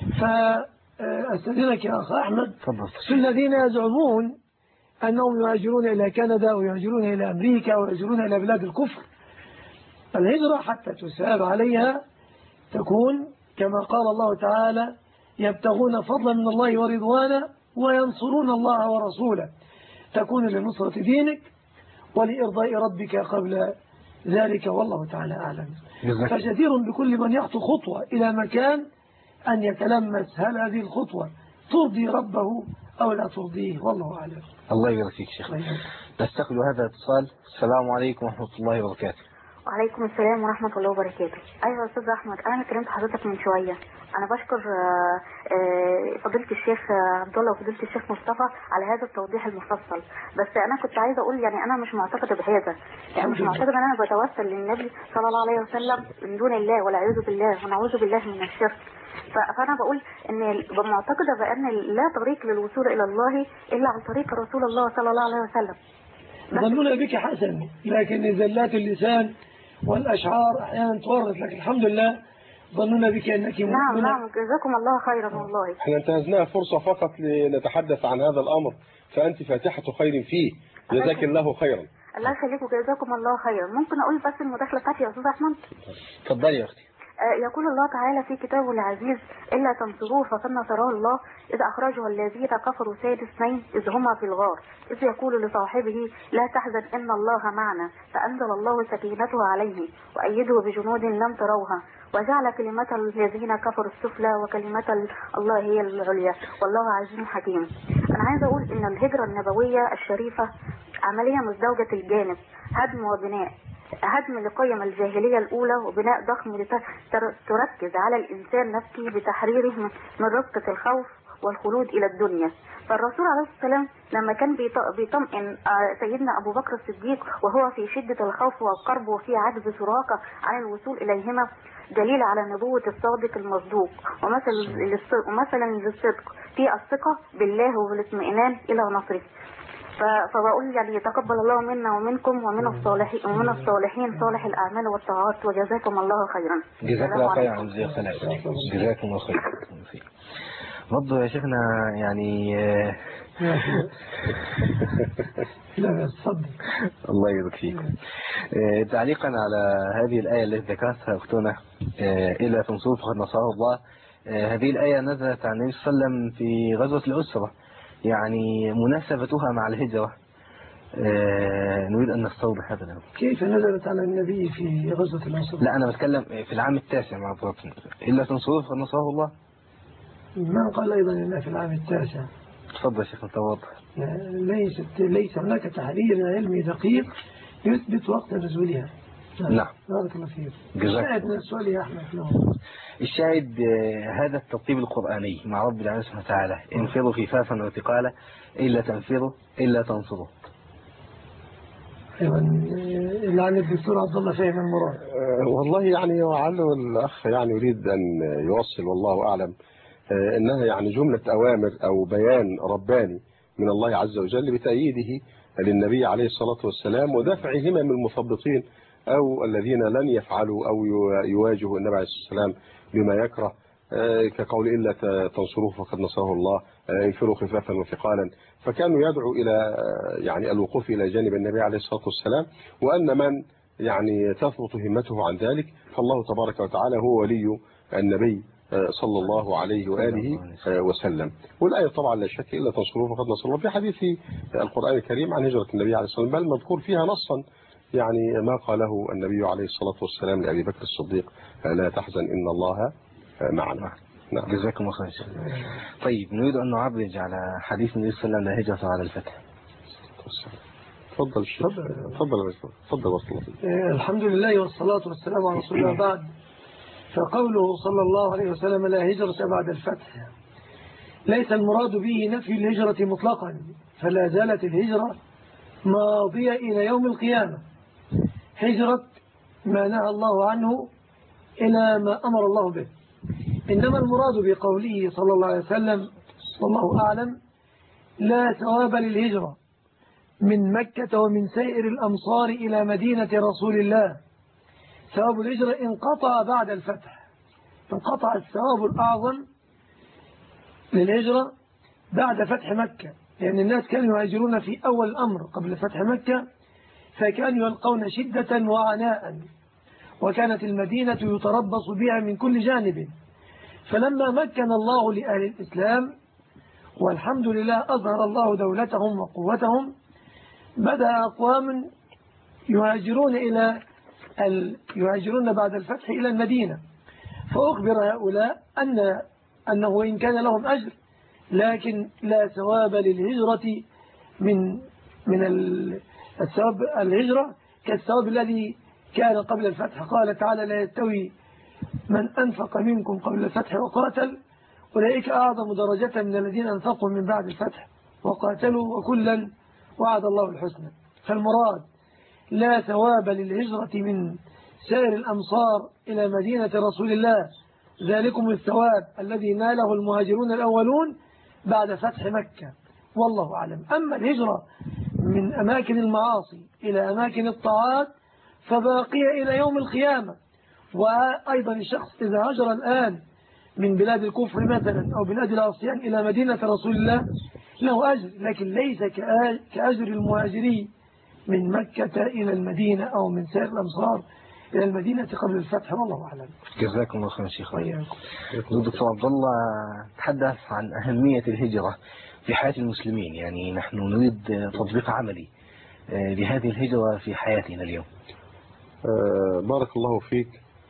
فأستاذنك يا أخ أحمد في الذين يزعمون أنهم يهاجرون إلى كندا ويهاجرون إلى أمريكا ويهاجرون إلى بلاد الكفر، الهجرة حتى تساب عليها تكون كما قال الله تعالى يبتغون فضلا من الله ورضوانا وينصرون الله ورسوله، تكون لنصرة دينك ولإرضاء ربك قبل ذلك، والله تعالى أعلم. فجدير بكل من يخطو خطوة إلى مكان أن يتلمس هل هذه الخطوة ترضي ربه أو لا ترضيه، والله أعلم. الله يبارك فيك شيخ. نستقبل هذا الاتصال. السلام عليكم ورحمة الله وبركاته. وعليكم السلام ورحمة الله وبركاته. أيها الأستاذ أحمد، أنا كلمت حضرتك من شوية. أنا بشكر فضيلة الشيخ عبد الله وفضيلة الشيخ مصطفى على هذا التوضيح المفصل، بس أنا كنت عايزة أقول يعني أنا مش معتقدة بهذا، يعني مش معتقدة أن أنا بتوسل للنبي صلى الله عليه وسلم من دون الله والعياذ بالله ونعوذ بالله من الشرك. فأنا بقول أن معتقدة بأن لا طريق للوصول إلى الله إلا عن طريق رسول الله صلى الله عليه وسلم. ظنونا بك حسن، لكن زلات اللسان والأشعار أحيانا تورط، لكن الحمد لله ظنونا بك أنك نعم نعم جزاكم الله خيرا. والله احنا انتهزناها فرصة فقط لنتحدث عن هذا الأمر، فأنت فاتحة خير فيه، جزاك الله خيرا. الله يخليكم جزاكم الله خيرا. ممكن أقول بس المداخلة بتاعتي يا أستاذ أحمد؟ اتفضلي يا أختي. يقول الله تعالى في كتابه العزيز إلا تنصروه فقد نصره الله إذ أخرجه الذين كفروا ثاني اثنين إذ هما في الغار إذ يقول لصاحبه لا تحزن إن الله معنا فأنزل الله سكينته عليه وأيده بجنود لم تروها وجعل كلمة الذين كفروا السفلى وكلمة الله هي العليا والله عزيز حكيم. أنا عايز أقول إن الهجرة النبوية الشريفة عملية مزدوجة الجانب، هدم وبناء، هدم لقيم الجاهلية الأولى وبناء ضخم تركز على الإنسان نفسه بتحريره من ربطة الخوف والخلود إلى الدنيا. فالرسول عليه الصلاة والسلام لما كان بيطمئن سيدنا أبو بكر الصديق وهو في شدة الخوف والقرب وفي عجز سراقة عن الوصول إليهما دليل على نبوة الصادق المصدوق ومثل ومثلا للصدق في الثقة بالله والاطمئنان إلى نصره. فبقول يعني يتقبل الله منا ومنكم ومن الصالحين ومن الصالحين صالح الأعمال والطاعات وجزاكم الله خيرا. جزاك الله خيرا عن جزاكم الله خيرا. برضه يا شيخنا يعني لا بس تفضل. الله يبارك فيكم. آه، تعليقا على هذه الآية التي ذكرتها أختنا آه، إلا تنصروه فقد نصره الله. آه، هذه الآية نزلت عن النبي صلى الله عليه وسلم في غزوة الأسرة، يعني مناسبتها مع الهجرة. آه، نريد أن نستوضح هذا الأمر. كيف نزلت على النبي في غزوة الأسرة؟ لا، أنا بتكلم في العام التاسع مع الرسول، إلا تنصروه فقد نصره الله. من قال أيضا أنها في العام التاسع؟ تفضل شيخ تفضل. ليست ليس هناك تحرير علمي دقيق يثبت وقت نزولها. نعم. بارك الله فيك. الشاهد من السؤال يا أحمد. الشاهد هذا الترتيب القرآني مع رب العالمين سبحانه وتعالى: انفروا خفافا وثقالا إلا تنفروا إلا تنصروا. أيضا لعن الدكتور عبد الله فهم المراد. والله يعني وعله الأخ يعني يريد أن يوصل والله أعلم إنها يعني جملة أوامر أو بيان رباني من الله عز وجل بتأييده للنبي عليه الصلاة والسلام ودفع همم المثبطين أو الذين لن يفعلوا أو يواجهوا النبي عليه الصلاة والسلام بما يكره، كقول إلا تنصروه فقد نصره الله، انفروا خفافا وثقالا. فكانوا يدعو إلى يعني الوقوف إلى جانب النبي عليه الصلاة والسلام، وأن من يعني تثبت همته عن ذلك فالله تبارك وتعالى هو ولي النبي صلى الله عليه وآله وسلم. والآية طبعا لا شك إلا تنصروه فقد نصر الله في حديث القرآن الكريم عن هجرة النبي عليه الصلاة والسلام، بل مذكور فيها نصا يعني ما قاله النبي عليه الصلاة والسلام لأبي بكر الصديق: لا تحزن إن الله معنا. نعم. جزاكم الله خير. طيب نريد أن نعرج على حديث النبي صلى الله عليه وسلم الهجرة على الفتح. تفضل الشيخ. تفضل تفضل وصل. الحمد لله والصلاة والسلام على رسول الله. بعد فقوله صلى الله عليه وسلم لا هجرة بعد الفتح ليس المراد به نفي الهجرة مطلقا، فلا زالت الهجرة ماضية إلى يوم القيامة، هجرة ما نهى الله عنه إلى ما أمر الله به. إنما المراد بقوله صلى الله عليه وسلم والله أعلم لا ثواب للهجرة من مكة ومن سائر الأمصار إلى مدينة رسول الله. ثواب الهجرة انقطع بعد الفتح، انقطع الثواب الأعظم للهجرة بعد فتح مكة، لأن الناس كانوا يهاجرون في أول الأمر قبل فتح مكة، فكانوا يلقون شدة وعناء، وكانت المدينة يتربص بها من كل جانب. فلما مكن الله لأهل الإسلام والحمد لله أظهر الله دولتهم وقوتهم، بدأ أقوام يهاجرون إلى ال... يهاجرون بعد الفتح إلى المدينة، فأخبر هؤلاء أن أنه وإن كان لهم أجر لكن لا ثواب للهجرة من من الثواب الهجرة كالثواب الذي كان قبل الفتح. قال تعالى لا يستوي من أنفق منكم قبل الفتح وقاتل أولئك أعظم درجة من الذين أنفقوا من بعد الفتح وقاتلوا وكلا وعد الله الحسنى. فالمراد لا ثواب للهجرة من سائر الأمصار إلى مدينة رسول الله، ذلكم الثواب الذي ناله المهاجرون الأولون بعد فتح مكة، والله أعلم. أما الهجرة من أماكن المعاصي إلى أماكن الطاعات فباقية إلى يوم القيامة. وأيضا الشخص إذا هاجر الآن من بلاد الكفر مثلا أو بلاد العصيان إلى مدينة رسول الله له أجر، لكن ليس كأجر المهاجرين من مكة إلى المدينة أو من سائر الأمصار إلى المدينة قبل الفتح، والله أعلم. جزاكم الله خير شيخ. دكتور عبد الله تحدث عن أهمية الهجرة في حياة المسلمين، يعني نحن نريد تطبيق عملي لهذه الهجرة في حياتنا اليوم. أه بارك الله فيك.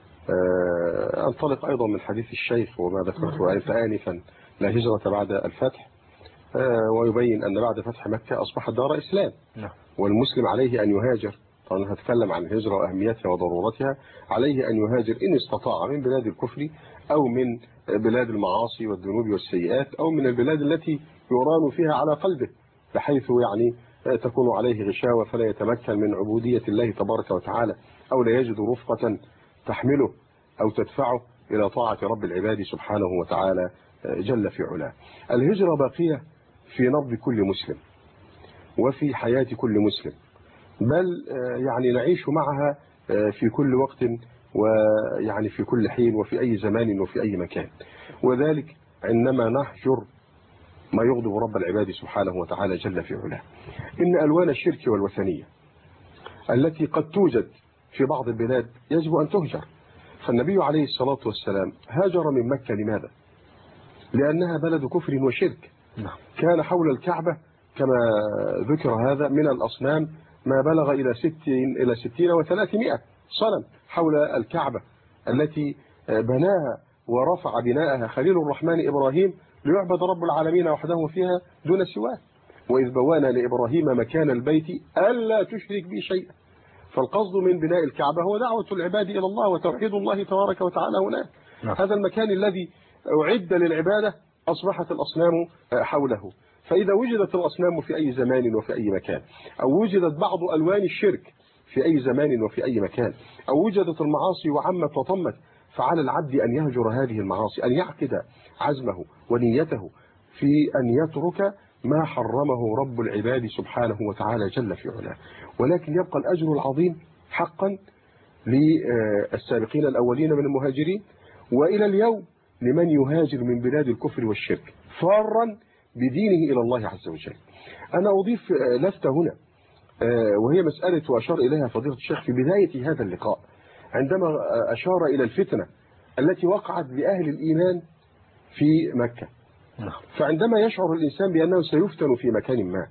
أه أنطلق أيضا من حديث الشيخ وما ذكرته أنت آنفا لا هجرة بعد الفتح، أه ويبين أن بعد فتح مكة أصبحت دار إسلام، والمسلم عليه أن يهاجر. طبعا هتكلم عن الهجرة وأهميتها وضرورتها. عليه أن يهاجر إن استطاع من بلاد الكفر أو من بلاد المعاصي والذنوب والسيئات أو من البلاد التي يران فيها على قلبه بحيث يعني تكون عليه غشاوة فلا يتمكن من عبودية الله تبارك وتعالى، أو لا يجد رفقة تحمله أو تدفعه إلى طاعة رب العباد سبحانه وتعالى جل في علاه. الهجرة باقية في نبض كل مسلم وفي حياة كل مسلم، بل يعني نعيش معها في كل وقت ويعني في كل حين وفي أي زمان وفي أي مكان. وذلك عندما نهجر ما يغضب رب العباد سبحانه وتعالى جل في علاه. إن ألوان الشرك والوثنية التي قد توجد في بعض البلاد يجب أن تهجر. فالنبي عليه الصلاة والسلام هاجر من مكة. لماذا؟ لأنها بلد كفر وشرك. كان حول الكعبة كما ذكر هذا من الأصنام ما بلغ إلى ستين إلى ستين وثلاثمائة صنم حول الكعبة التي بناها ورفع بناءها خليل الرحمن إبراهيم ليعبد رب العالمين وحده فيها دون سواه. وإذ بوانا لإبراهيم مكان البيت ألا تشرك بي شيئا. فالقصد من بناء الكعبة هو دعوة العباد إلى الله وتوحيد الله تبارك وتعالى هناك. نعم. هذا المكان الذي أعد للعبادة أصبحت الأصنام حوله. فإذا وجدت الأصنام في أي زمان وفي أي مكان، أو وجدت بعض ألوان الشرك في أي زمان وفي أي مكان، أو وجدت المعاصي وعمت وطمت، فعلى العبد أن يهجر هذه المعاصي، أن يعقد عزمه ونيته في أن يترك ما حرمه رب العباد سبحانه وتعالى جل في علاه. ولكن يبقى الأجر العظيم حقا للسابقين الأولين من المهاجرين، وإلى اليوم لمن يهاجر من بلاد الكفر والشرك فارا بدينه إلى الله عز وجل. أنا أضيف لفتة هنا وهي مسألة وأشار إليها فضيلة الشيخ في بداية هذا اللقاء عندما أشار إلى الفتنة التي وقعت بأهل الإيمان في مكة. فعندما يشعر الإنسان بأنه سيفتن في مكان ما،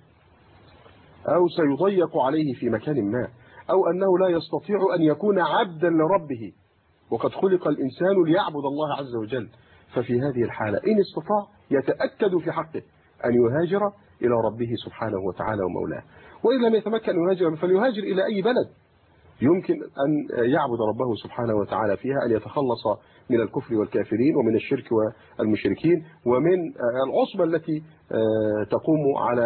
أو سيضيق عليه في مكان ما، أو أنه لا يستطيع أن يكون عبدا لربه، وقد خلق الإنسان ليعبد الله عز وجل، ففي هذه الحالة إن استطاع يتأكد في حقه أن يهاجر إلى ربه سبحانه وتعالى ومولاه. وإن لم يتمكن أن يهاجر فليهاجر إلى أي بلد يمكن أن يعبد ربه سبحانه وتعالى فيها، أن يتخلص من الكفر والكافرين ومن الشرك والمشركين ومن العصبة التي تقوم على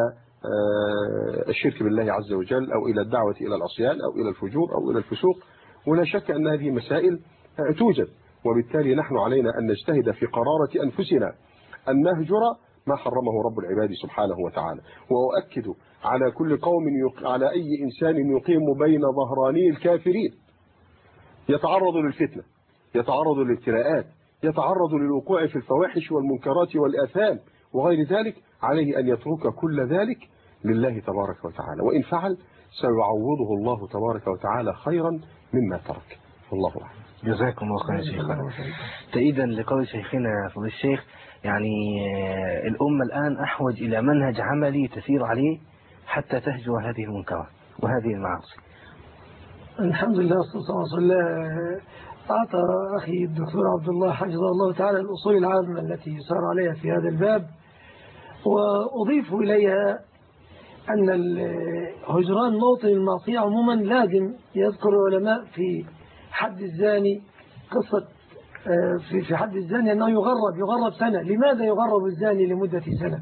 الشرك بالله عز وجل، أو إلى الدعوة إلى العصيان أو إلى الفجور أو إلى الفسوق. ولا شك أن هذه مسائل توجد، وبالتالي نحن علينا أن نجتهد في قرارة أنفسنا أن نهجر ما حرمه رب العباد سبحانه وتعالى. وأؤكد على كل قوم يق... على أي إنسان يقيم بين ظهراني الكافرين يتعرض للفتنة، يتعرض للابتلاءات، يتعرض للوقوع في الفواحش والمنكرات والآثام وغير ذلك، عليه أن يترك كل ذلك لله تبارك وتعالى، وإن فعل سيعوضه الله تبارك وتعالى خيرا مما ترك. والله أعلم. جزاكم الله خيرا شيخنا. تأييدا لقول شيخنا فضيلة الشيخ، يعني الأمة الآن أحوج إلى منهج عملي تسير عليه حتى تهجر هذه المنكرات وهذه المعاصي. الحمد لله والصلاة والسلام. أعطى أخي الدكتور عبد الله حفظه الله تعالى الأصول العامة التي صار عليها في هذا الباب، وأضيف إليها أن هجران موطن المعصية عموما لازم يذكر العلماء في حد الزاني قصة في في حد الزاني أنه يغرب يغرب سنة. لماذا يغرب الزاني لمدة سنة؟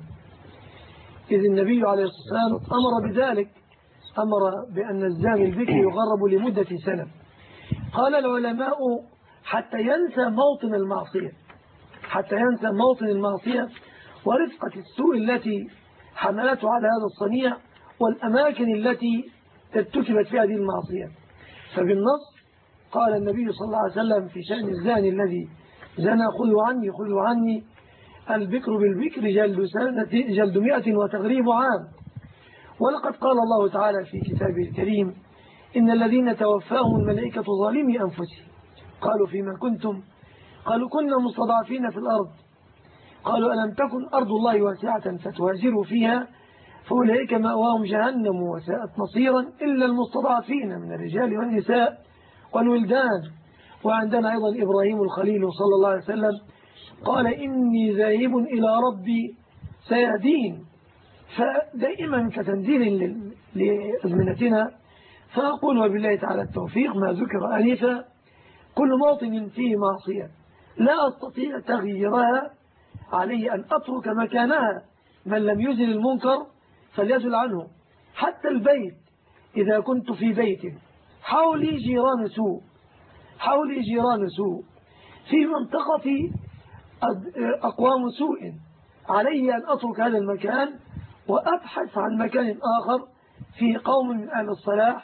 إذ النبي عليه الصلاة والسلام أمر بذلك، أمر بأن الزاني البكر يغرب لمدة سنة. قال العلماء حتى ينسى موطن المعصية، حتى ينسى موطن المعصية ورفقة السوء التي حملته على هذا الصنيع والأماكن التي ارتكبت في هذه المعصية. فبالنص قال النبي صلى الله عليه وسلم في شأن الزاني الذي زنى: خذوا عني خذوا عني البكر بالبكر جلد سنة جلد مئة وتغريب عام. ولقد قال الله تعالى في كتابه الكريم: إن الذين توفاهم الملائكة ظالمي أنفسهم قالوا فيما كنتم؟ قالوا كنا مستضعفين في الأرض. قالوا ألم تكن أرض الله واسعة فتهاجروا فيها فأولئك مأواهم جهنم وساءت مصيرا إلا المستضعفين من الرجال والنساء والولدان. وعندنا أيضا إبراهيم الخليل صلى الله عليه وسلم قال: إني ذاهب إلى ربي سيهدين. فدائما كتنزيل لأزمنتنا فأقول وبالله تعالى التوفيق ما ذكر آنفا: كل موطن فيه معصية لا أستطيع تغييرها علي أن أترك مكانها. من لم يزل المنكر فليزل عنه. حتى البيت، إذا كنت في بيت حولي جيران سوء حولي جيران سوء في منطقة أقوام سوء، علي أن أترك هذا المكان وأبحث عن مكان آخر في قوم من أهل الصلاح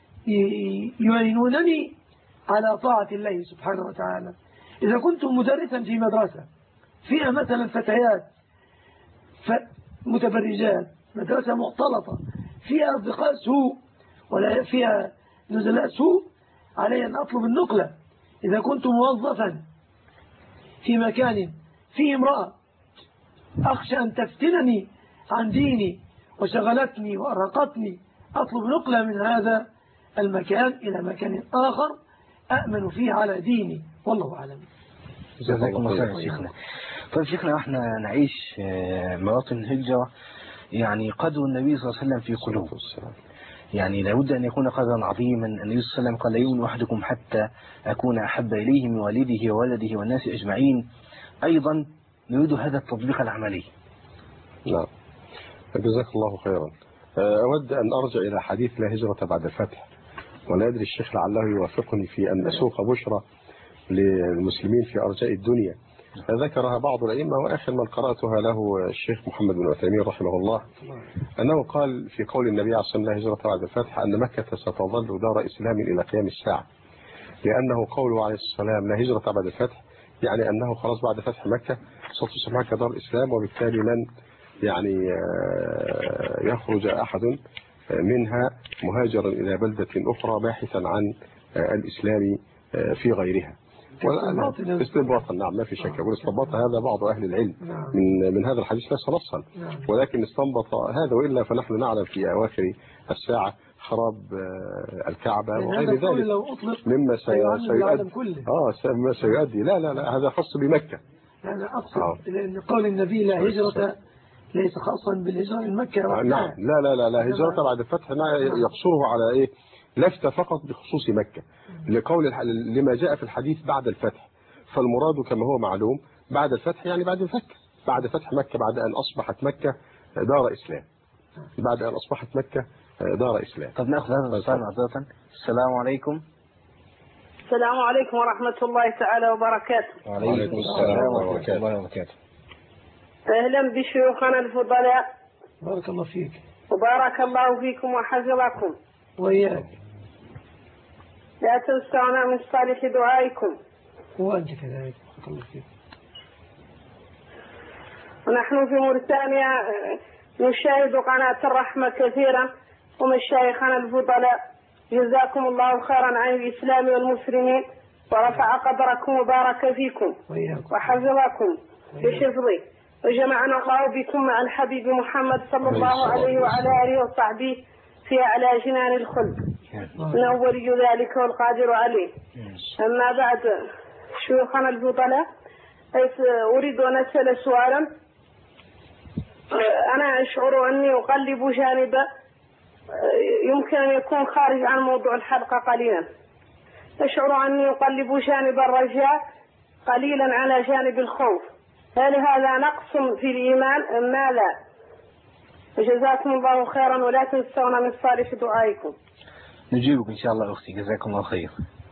يعينونني على طاعة الله سبحانه وتعالى. إذا كنت مدرسا في مدرسة فيها مثلا فتيات فمتبرجات، مدرسة مختلطة فيها أصدقاء سوء ولا فيها نزلاء سوء، علي أن أطلب النقلة. إذا كنت موظفا في مكان فيه امرأة أخشى أن تفتنني عن ديني وشغلتني وأرهقتني، أطلب نقلة من هذا المكان إلى مكان آخر أأمن فيه على ديني، والله أعلم. جزاكم الله خير شيخنا. طيب شيخنا، احنا نعيش مواطن الهجرة، يعني قدر النبي صلى الله عليه وسلم في قلوب، يعني لابد أن يكون قدرا عظيما. النبي صلى الله عليه وسلم قال: لا يؤمن أحدكم حتى أكون أحب إليه من والده وولده والناس أجمعين. أيضا نريد هذا التطبيق العملي. نعم، جزاك الله خيرا. أود أن أرجع إلى حديث لا هجرة بعد الفتح، ولا أدري الشيخ لعله يوافقني في أن أسوق بشرى للمسلمين في أرجاء الدنيا. ذكرها بعض الأئمة، وآخر من قرأتها له الشيخ محمد بن عثيمين رحمه الله، أنه قال في قول النبي عليه الصلاة والسلام: لا هجرة بعد الفتح، أن مكة ستظل دار إسلام إلى قيام الساعة، لأنه قوله عليه الصلاة والسلام لا هجرة بعد الفتح، يعني أنه خلاص بعد فتح مكة ستصبح مكة دار إسلام، وبالتالي لن يعني يخرج أحد منها مهاجرا إلى بلدة أخرى باحثا عن الإسلام في غيرها. استنباطا، نعم، ما في شك. يقول استنبط هذا بعض أهل العلم من من هذا الحديث، ليس نصا، ولكن استنبط هذا، وإلا فنحن نعلم في أواخر الساعة خراب الكعبة وغير ذلك مما سيؤدي اه مما سيؤدي لا لا لا هذا خاص بمكة. أنا أقصد آه. لأن قول النبي لا هجرة ليس خاصا بالهجرة من مكة. آه نعم، لا لا لا لا هجرة بعد الفتح يقصره على إيه؟ لفت فقط بخصوص مكة، لقول لما جاء في الحديث بعد الفتح، فالمراد كما هو معلوم بعد الفتح يعني بعد الفتح، بعد فتح مكة، بعد أن أصبحت مكة دار إسلام، بعد أن أصبحت مكة دار إسلام. طب نأخذ هذا السؤال معذرة. السلام عليكم. السلام عليكم ورحمة الله تعالى وبركاته. وعليكم السلام ورحمة الله وبركاته. أهلا بشيوخنا الفضلاء. بارك الله فيك. وبارك الله فيكم وحفظكم. وإياك. لا تنسونا من صالح دعائكم. وأنت كذلك. بارك الله فيك. ونحن في موريتانيا نشاهد قناة الرحمة كثيرا، ومشايخنا الفضلاء جزاكم الله خيرا عن الإسلام والمسلمين، ورفع قدركم وبارك فيكم وحفظكم بحفظه، وجمعنا الله بكم مع الحبيب محمد صلى الله عليه وعلى آله وصحبه في أعلى جنان الخلد، إنه ولي ذلك والقادر عليه. أما بعد شيوخنا الفضلاء، أريد أن أسأل سؤالا. أنا أشعر أني أقلب جانبا يمكن أن يكون خارج عن موضوع الحلقة قليلا. أشعر أني أقلب جانب الرجاء قليلا على جانب الخوف. هل هذا نقص في الإيمان أم ما لا؟ وجزاكم الله خيرا، ولا تنسونا من صالح دعائكم. نجيبك إن شاء الله أختي، جزاكم الله خير.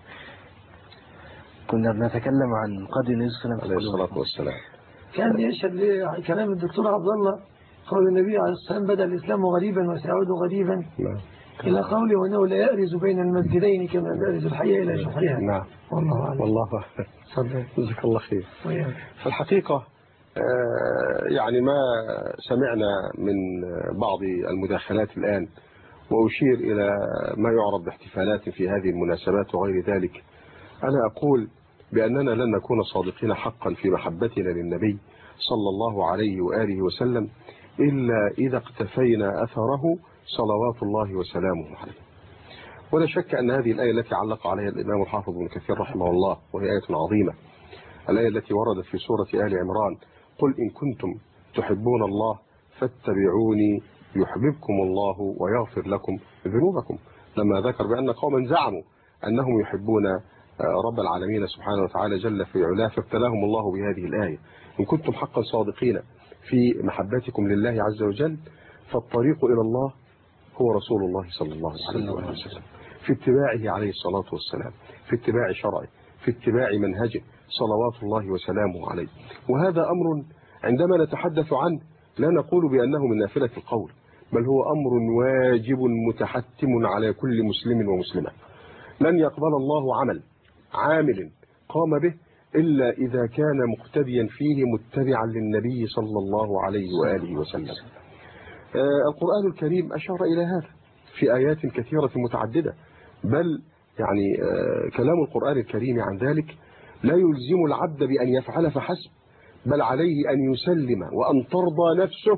كنا بنتكلم عن قدر النبي صلى الله عليه الصلاة والسلام. كان يشهد لكلام الدكتور عبد الله قول النبي عليه الصلاة والسلام: بدأ الإسلام غريبا وسيعود غريبا. نعم. إلى قوله: وأنه لا يأرز بين المسجدين كما يأرز الحية إلى جحرها. نعم. والله أعلم. والله أعلم. جزاك الله خير. في الحقيقة يعني ما سمعنا من بعض المداخلات الآن، وأشير إلى ما يعرض باحتفالات في هذه المناسبات وغير ذلك، أنا أقول بأننا لن نكون صادقين حقا في محبتنا للنبي صلى الله عليه وآله وسلم إلا إذا اقتفينا أثره صلوات الله وسلامه عليه. ولا شك أن هذه الآية التي علق عليها الإمام الحافظ ابن كثير رحمه الله، وهي آية عظيمة، الآية التي وردت في سورة آل عمران: قل إن كنتم تحبون الله فاتبعوني يحببكم الله ويغفر لكم ذنوبكم، لما ذكر بأن قوما زعموا أنهم يحبون رب العالمين سبحانه وتعالى جل في علاه، فابتلاهم الله بهذه الآية: إن كنتم حقا صادقين في محبتكم لله عز وجل فالطريق إلى الله هو رسول الله صلى الله عليه وسلم، في اتباعه عليه الصلاة والسلام، في اتباع شرعه، في اتباع منهجه صلوات الله وسلامه عليه. وهذا أمر عندما نتحدث عنه لا نقول بأنه من نافلة القول، بل هو أمر واجب متحتم على كل مسلم ومسلمة. لن يقبل الله عمل عامل قام به إلا إذا كان مقتديا فيه متبعا للنبي صلى الله عليه وآله وسلم. آه القرآن الكريم أشار إلى هذا في آيات كثيرة متعددة، بل يعني آه كلام القرآن الكريم عن ذلك لا يلزم العبد بأن يفعل فحسب، بل عليه أن يسلم وأن ترضى نفسه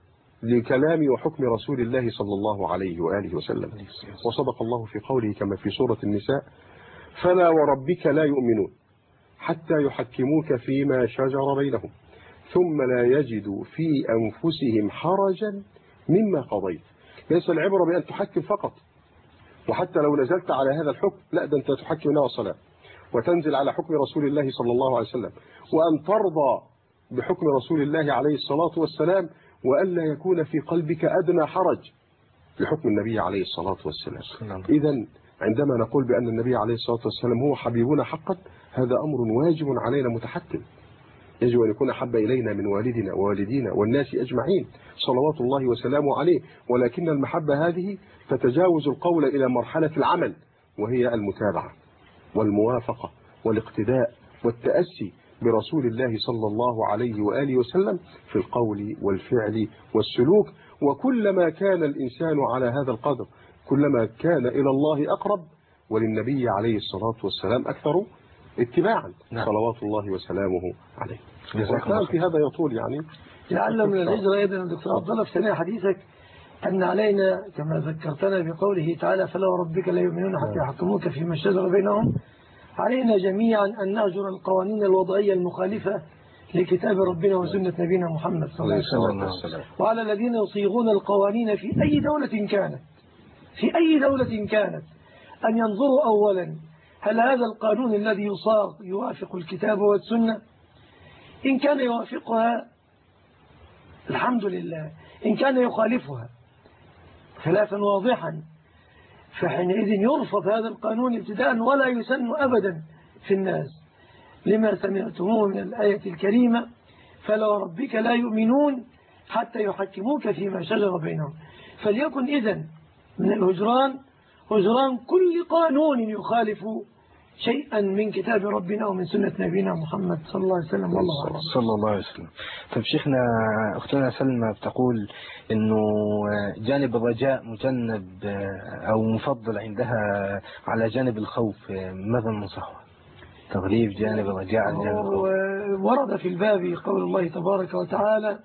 لكلام وحكم رسول الله صلى الله عليه وآله وسلم. وصدق الله في قوله كما في سورة النساء: فلا وربك لا يؤمنون حتى يحكموك فيما شجر بينهم ثم لا يجدوا في أنفسهم حرجا مما قضيت. ليس العبرة بأن تحكم فقط، وحتى لو نزلت على هذا الحكم لا، ده أنت تحكم نوع الصلاة وتنزل على حكم رسول الله صلى الله عليه وسلم، وأن ترضى بحكم رسول الله عليه الصلاة والسلام، وأن لا يكون في قلبك أدنى حرج لحكم النبي عليه الصلاة والسلام. إذن عندما نقول بأن النبي عليه الصلاة والسلام هو حبيبنا حقا، هذا أمر واجب علينا متحتم، يجب أن يكون أحب إلينا من والدنا ووالدينا والناس أجمعين صلوات الله وسلامه عليه. ولكن المحبة هذه تتجاوز القول إلى مرحلة العمل، وهي المتابعة والموافقة والاقتداء والتأسي برسول الله صلى الله عليه وآله وسلم في القول والفعل والسلوك. وكلما كان الإنسان على هذا القدر كلما كان إلى الله أقرب، وللنبي عليه الصلاة والسلام أكثر اتباعا. نعم. صلوات الله وسلامه عليه. وكان في هذا يطول يعني لعل من الهجرة أيضا يا دكتور عبد الله في ثناء حديثك أن علينا كما ذكرتنا بقوله تعالى: فلا وربك لا يؤمنون حتى يحكموك فيما شجر بينهم. علينا جميعا أن نهجر القوانين الوضعية المخالفة لكتاب ربنا وسنة نبينا محمد صلى الله عليه وسلم. وعلى الذين يصيغون القوانين في أي دولة كانت في أي دولة كانت أن ينظروا أولا هل هذا القانون الذي يصاغ يوافق الكتاب والسنة. إن كان يوافقها الحمد لله، إن كان يخالفها خلافا واضحا فحينئذ يرفض هذا القانون ابتداء ولا يسن أبدا في الناس، لما سمعتموه من الآية الكريمة: فلا وربك لا يؤمنون حتى يحكموك فيما شجر بينهم. فليكن إذن من الهجران هجران كل قانون يخالف شيئا من كتاب ربنا ومن سنة نبينا محمد صلى الله عليه وسلم. والله أعلم. صلى الله عليه وسلم. طيب شيخنا، أختنا سلمى بتقول إنه جانب الرجاء مجنب أو مفضل عندها على جانب الخوف، ماذا ننصحها؟ تغليب جانب الرجاء على جانب الخوف. ورد في الباب قول الله تبارك وتعالى: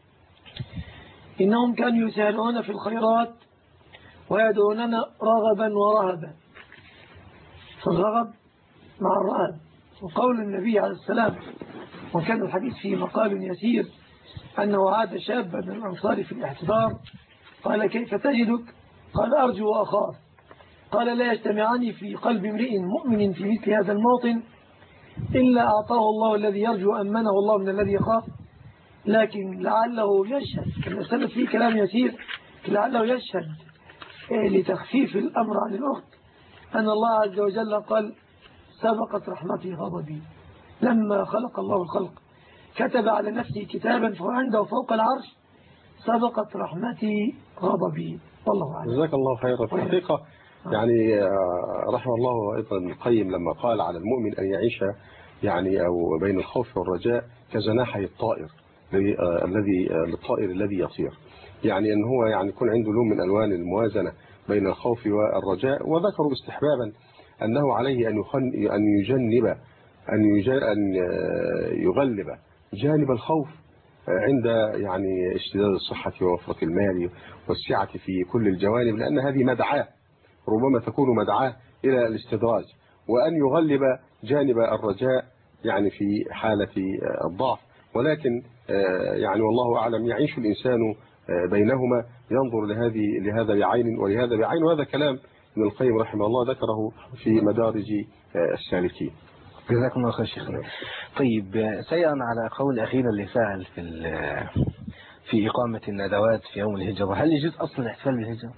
إنهم كانوا يسارعون في الخيرات ويدعوننا رغبا ورهبا. فالرغب مع الرهب. وقول النبي عليه السلام، وكان الحديث فيه مقال يسير، أنه عاد شابا من الأنصار في الاحتضار قال: كيف تجدك؟ قال: أرجو وأخاف. قال: لا يجتمعان في قلب امرئ مؤمن في مثل هذا الموطن إلا أعطاه الله الذي يرجو أمنه الله من الذي يخاف. لكن لعله يشهد، كما سلف فيه كلام يسير، لعله يشهد لتخفيف الأمر عن الأخت أن الله عز وجل قال: سبقت رحمتي غضبي. لما خلق الله الخلق كتب على نفسه كتابا فهو عنده فوق العرش: سبقت رحمتي غضبي. والله أعلم. جزاك الله خيرا. في الحقيقة يعني رحمه الله أيضا القيم لما قال على المؤمن أن يعيش يعني أو بين الخوف والرجاء كجناحي الطائر الذي للطائر الذي يطير، يعني أن هو يعني يكون عنده لون من ألوان الموازنة بين الخوف والرجاء. وذكروا استحبابا أنه عليه أن أن يجنب أن أن يغلب جانب الخوف عند يعني اشتداد الصحة ووفرة المال والسعة في كل الجوانب، لأن هذه مدعاة ربما تكون مدعاة إلى الاستدراج، وأن يغلب جانب الرجاء يعني في حالة الضعف. ولكن يعني والله أعلم يعيش الإنسان بينهما، ينظر لهذه لهذا بعين ولهذا بعين. وهذا كلام ابن القيم رحمه الله ذكره في مدارج السالكين. جزاكم الله خير شيخنا. طيب سيئا على قول أخينا اللي سأل في في إقامة الندوات في يوم الهجرة، هل يجوز أصلا الاحتفال بالهجرة؟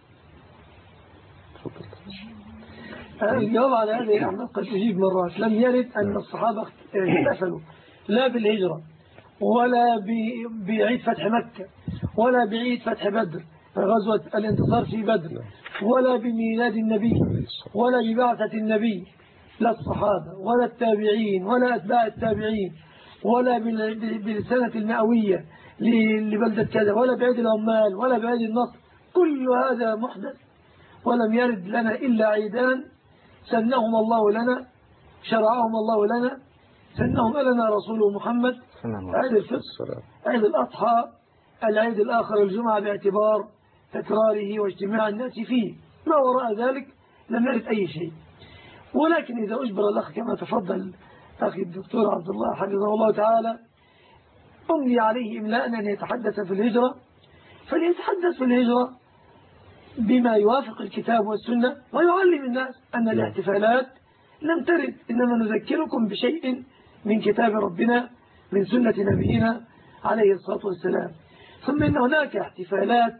الجواب على هذا يا أحمد قد أجيب مرات. لم يرد أن الصحابة احتفلوا لا بالهجرة ولا بعيد فتح مكة ولا بعيد فتح بدر غزوة الانتصار في بدر ولا بميلاد النبي ولا ببعثة النبي لا الصحابة ولا التابعين ولا أتباع التابعين ولا بالسنة المئوية لبلدة كذا ولا بعيد العمال ولا بعيد النصر، كل هذا محدث ولم يرد لنا إلا عيدان سنهم الله لنا، شرعهم الله لنا، سنهم لنا رسوله محمد، عيد الفطر، عيد الأضحى، العيد الآخر الجمعة باعتبار تكراره واجتماع الناس فيه. ما وراء ذلك لم يرد أي شيء. ولكن إذا أجبر الأخ كما تفضل أخي الدكتور عبد الله حفظه الله تعالى أملي عليه إملاء أن يتحدث في الهجرة، فليتحدث في الهجرة بما يوافق الكتاب والسنة ويعلم الناس أن الاحتفالات لم ترد، إنما نذكركم بشيء من كتاب ربنا من سنة نبينا عليه الصلاة والسلام. ثم إن هناك احتفالات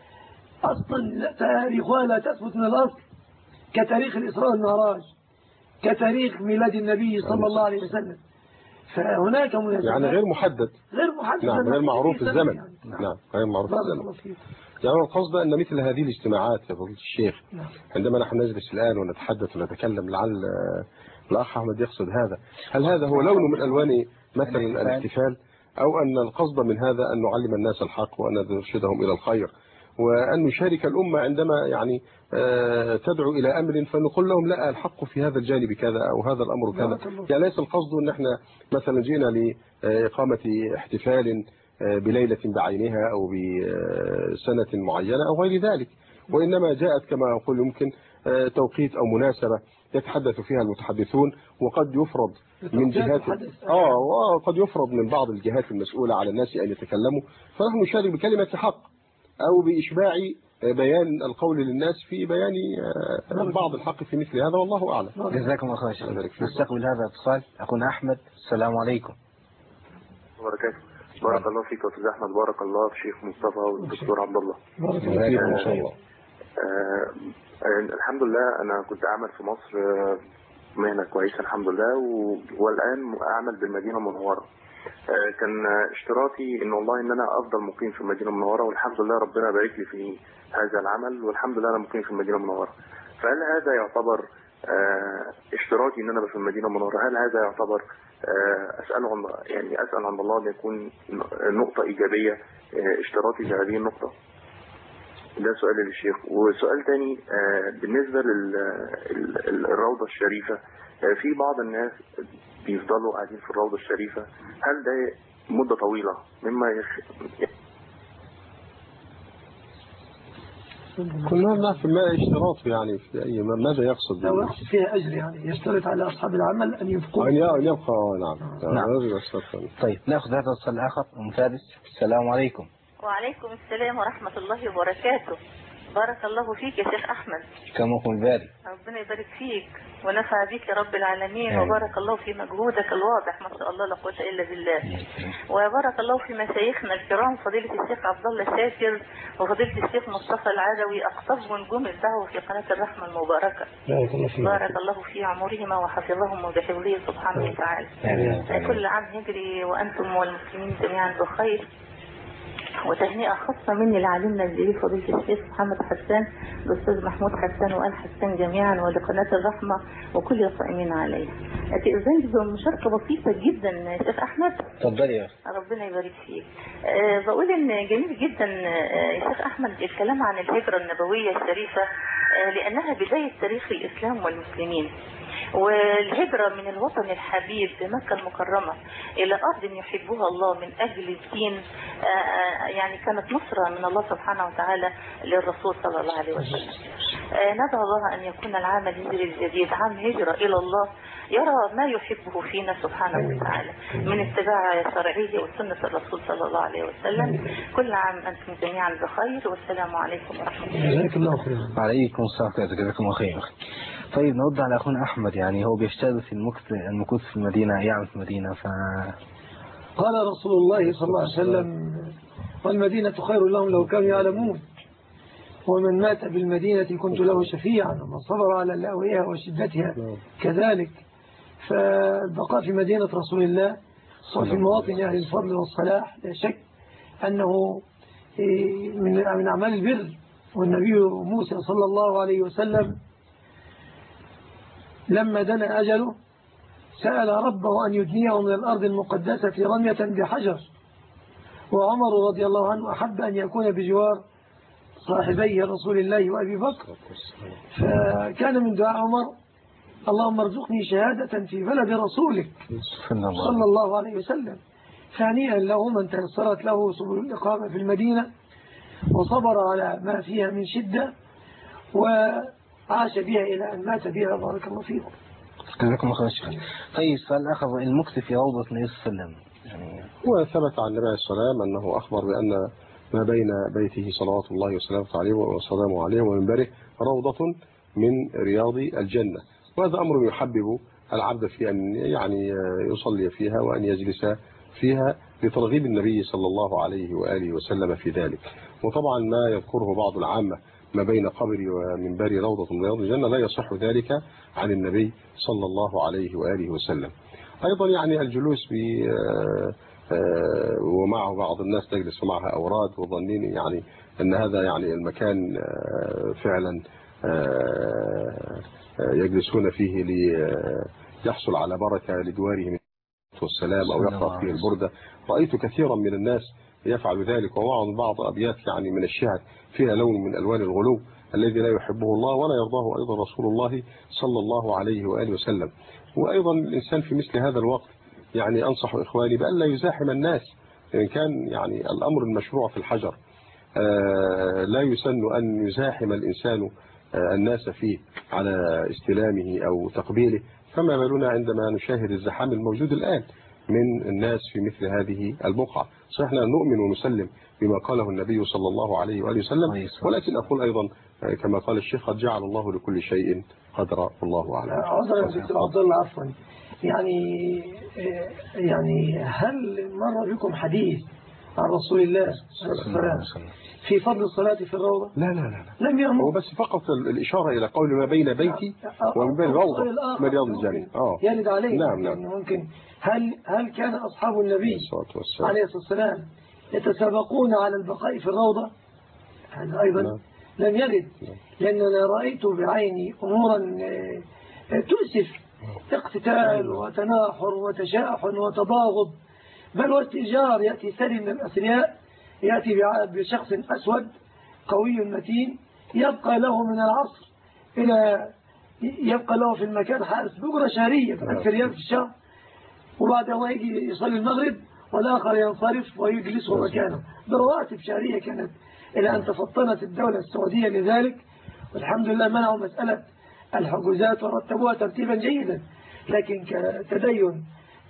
أصلا تاريخها لا تثبت من الأصل، كتاريخ الإسراء والمعراج، كتاريخ ميلاد النبي صلى الله عليه وسلم. فهناك مناسبات يعني غير محدد، غير محدد، نعم، غير معروف الزمن، يعني. نعم، غير معروف الزمن. يعني القصد أن مثل هذه الاجتماعات يا فضيلة الشيخ، نعم. عندما نحن نجلس الآن ونتحدث ونتكلم، لعل الأخ أحمد يقصد هذا، هل هذا هو لون من ألوان مثلا الاحتفال، أو أن القصد من هذا أن نعلم الناس الحق وأن نرشدهم إلى الخير، وأن نشارك الأمة عندما يعني تدعو إلى أمر فنقول لهم لا، الحق في هذا الجانب كذا أو هذا الأمر كذا. يعني ليس القصد أن احنا مثلا جئنا لإقامة احتفال بليلة بعينها أو بسنة معينة أو غير ذلك، وإنما جاءت كما أقول يمكن توقيت أو مناسبة يتحدث فيها المتحدثون، وقد يفرض من جهات آه وقد يفرض من بعض الجهات المسؤولة على الناس أن يتكلموا، فنحن نشارك بكلمة حق أو بإشباع بيان القول للناس في بيان بعض الحق في مثل هذا، والله أعلم. جزاكم الله خير. نستقبل هذا الاتصال. أخونا أحمد، السلام عليكم. وبركاته. بارك الله فيك يا أستاذ أحمد، بارك الله في الشيخ مصطفى والدكتور عبد الله. بارك الله فيك. آه الحمد لله، أنا كنت أعمل في مصر مهنة كويسة الحمد لله، والآن أعمل بالمدينة المنورة. آه كان اشتراطي إن والله إن أنا أفضل مقيم في المدينة المنورة، والحمد لله ربنا بارك لي في هذا العمل، والحمد لله أنا مقيم في المدينة المنورة. فهل هذا يعتبر آه اشتراطي إن أنا في المدينة المنورة؟ هل هذا يعتبر آه أسأل عن يعني أسأل عن الله أن يكون نقطة إيجابية آه اشتراطي لهذه النقطة؟ ده سؤال للشيخ. وسؤال تاني آه بالنسبة للروضة الشريفة، آه في بعض الناس بيفضلوا قاعدين في الروضة الشريفة، هل ده مدة طويلة مما يخ... كلنا نعرف ما اشتراط يعني في أي ماذا يقصد؟ لو يقصد فيها أجر يعني يشترط على أصحاب العمل أن يبقوا أن يبقى. نعم. نعم. طيب نأخذ هذا السؤال الآخر المسادس. السلام عليكم. وعليكم السلام ورحمة الله وبركاته. بارك الله فيك يا شيخ أحمد. كمكم الباري. ربنا يبارك فيك ونفع بك يا رب العالمين. أيه. وبارك الله في مجهودك الواضح، ما شاء الله لا قوة إلا بالله. أيه. وبارك الله في مشايخنا الكرام، فضيلة الشيخ عبد الله شاكر وفضيلة الشيخ مصطفى العدوي، أقطاب نجوم الدعوة في قناة الرحمة المباركة. بارك الله في عمرهما وحفظهم وبحفظه سبحانه وتعالى. أيه. كل عام هجري وأنتم والمسلمين جميعا بخير. وتهنئة خاصة مني لعلمنا الجليل فضيلة الشيخ محمد حسان، الأستاذ محمود حسان وآل حسان جميعا، ولقناة الرحمة وكل القائمين عليها. أتأذن بمشاركة بسيطة جدا يا شيخ أحمد؟ تفضلي يا ربنا يبارك فيك. أه بقول إن جميل جدا يا شيخ أحمد الكلام عن الهجرة النبوية الشريفة، أه لأنها بداية تاريخ الإسلام والمسلمين، والهجرة من الوطن الحبيب بمكة المكرمة إلى أرض يحبها الله من أجل الدين، يعني كانت نصرة من الله سبحانه وتعالى للرسول صلى الله عليه وسلم. ندعو الله أن يكون العام الهجري الجديد عام هجرة إلى الله يرى ما يحبه فينا سبحانه وتعالى من اتباع شرعه وسنة الرسول صلى الله عليه وسلم. كل عام أنتم جميعا بخير، والسلام عليكم ورحمة الله. جزاك الله خير. وعليكم السلام. جزاكم الله خير. طيب نرد على أخونا أحمد، يعني هو بيشتغل في المكث المكث في المدينة، يعمل في المدينة. ف قال رسول الله صلى الله عليه وسلم: والمدينة خير لهم لو كانوا يعلمون، ومن مات بالمدينة كنت له شفيعا، ومن صبر على لأوئها وشدتها كذلك. فالبقاء في مدينة رسول الله وفي مواطن أهل الفضل والصلاح لا شك أنه من أعمال البر. والنبي موسى صلى الله عليه وسلم لما دنا أجله سأل ربه أن يدنيه من الأرض المقدسة رمية بحجر، وعمر رضي الله عنه أحب أن يكون بجوار صاحبيه رسول الله وأبي بكر، فكان من دعاء عمر اللهم ارزقني شهادة في بلد رسولك صلى الله عليه وسلم. ثانيا له من تيسرت له سبل الإقامة في المدينة وصبر على ما فيها من شدة وعاش بها إلى أن مات بها، بارك الله فيكم. جزاكم الله خير. طيب سؤال آخر، المكث في روضة النبي صلى الله عليه وسلم يعني هو ثبت عن النبي عليه السلام أنه أخبر بأن ما بين بيته صلوات الله وسلامه عليه وسلامه عليه ومنبره روضة من رياض الجنة، وهذا أمر يحبب العبد في أن يعني يصلي فيها وأن يجلس فيها لترغيب النبي صلى الله عليه وآله وسلم في ذلك. وطبعا ما يذكره بعض العامة ما بين قبري ومنبري روضة من رياض الجنة لا يصح ذلك عن النبي صلى الله عليه وآله وسلم. أيضا يعني الجلوس ب ومعه بعض الناس تجلس معها أوراد وظنين يعني أن هذا يعني المكان فعلا يجلسون فيه ليحصل على بركة لدوارهم والسلام أو يقرأ فيه البردة. رأيت كثيرا من الناس يفعل ذلك، ومعهم بعض أبيات يعني من الشعر فيها لون من ألوان الغلو الذي لا يحبه الله ولا يرضاه أيضا رسول الله صلى الله عليه وآله وسلم. وأيضا الإنسان في مثل هذا الوقت يعني أنصح إخواني بأن لا يزاحم الناس، إن كان يعني الأمر المشروع في الحجر لا يسن أن يزاحم الإنسان الناس فيه على استلامه أو تقبيله، فما بالنا عندما نشاهد الزحام الموجود الآن من الناس في مثل هذه البقعة. صحيح نؤمن ونسلم بما قاله النبي صلى الله عليه وآله وسلم، ولكن أقول أيضا كما قال الشيخ قد جعل الله لكل شيء قدر والله أعلم. عذرا دكتور عبد الله عفوا، يعني يعني هل مر بكم حديث عن رسول الله صلى الله عليه وسلم في فضل الصلاة في الروضة؟ لا لا لا لم يأمر، هو بس فقط الإشارة إلى قول ما بين بيتي وما بين روضة من رياض الجنة اه يرد عليه. نعم نعم ممكن هل هل كان أصحاب النبي عليه الصلاة والسلام يتسابقون على البقاء في الروضة؟ هذا أيضا نعم. لم يرد، لأننا رأيت بعيني أمورا تؤسف، اقتتال وتناحر وتشاحن وتباغض، بل واستئجار. يأتي سري من الأثرياء يأتي بشخص أسود قوي متين يبقى له من العصر إلى يبقى له في المكان حارس بقرة شهرية بألف ريال في الشهر، وبعد ما يجي يصلي المغرب والآخر ينصرف ويجلسه مكانه برواتب شهرية كانت، إلى أن تفطنت الدولة السعودية لذلك، والحمد لله منعوا مسألة الحجوزات ورتبوها ترتيبا جيدا. لكن كتدين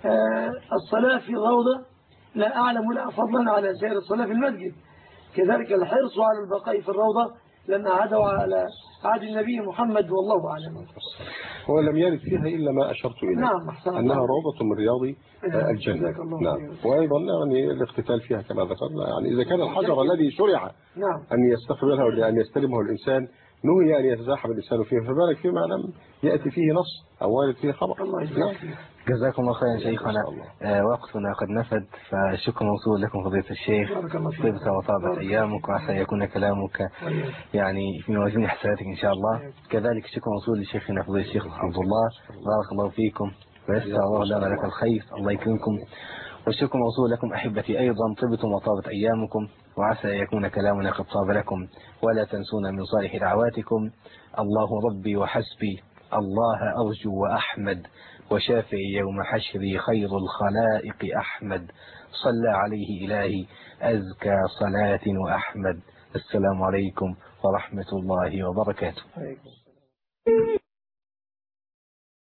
الصلاة في الروضة لا أعلم لا فضلا على سير الصلاة في المسجد، كذلك الحرص على البقاء في الروضة لما عادوا على عهد النبي محمد والله أعلم. هو لم يرد فيها إلا ما أشرت إليه، نعم أنها روضة من رياض الجنة. نعم. وأيضا يعني الاقتتال فيها كما ذكرنا، يعني إذا كان الحجر الذي شرع نعم. أن يستقبله وأن يستلمه الإنسان نهي أن يتزاحم الإنسان فيه، فبالك فيما لم يأتي فيه نص أو وارد فيه خبر. الله جزاكم الله خيرا شيخنا. آه وقتنا قد نفد، فشكر موصول لكم فضيلة الشيخ، طيبت وطابت أيامك، وعسى يكون كلامك يعني في موازين حسناتك إن شاء الله. كذلك شكر موصول لشيخنا فضيلة الشيخ عبد الله، بارك الله فيكم ويسر الله لنا لك الخير، الله يكرمكم. والشكر موصول لكم أحبتي أيضا، طبتم وطابت أيامكم، وعسى يكون كلامنا قد طاب لكم. ولا تنسونا من صالح دعواتكم. الله ربي وحسبي، الله أرجو وأحمد، وشافعي يوم حشري خير الخلائق أحمد، صلى عليه إلهي أزكى صلاة وأحمد. السلام عليكم ورحمة الله وبركاته.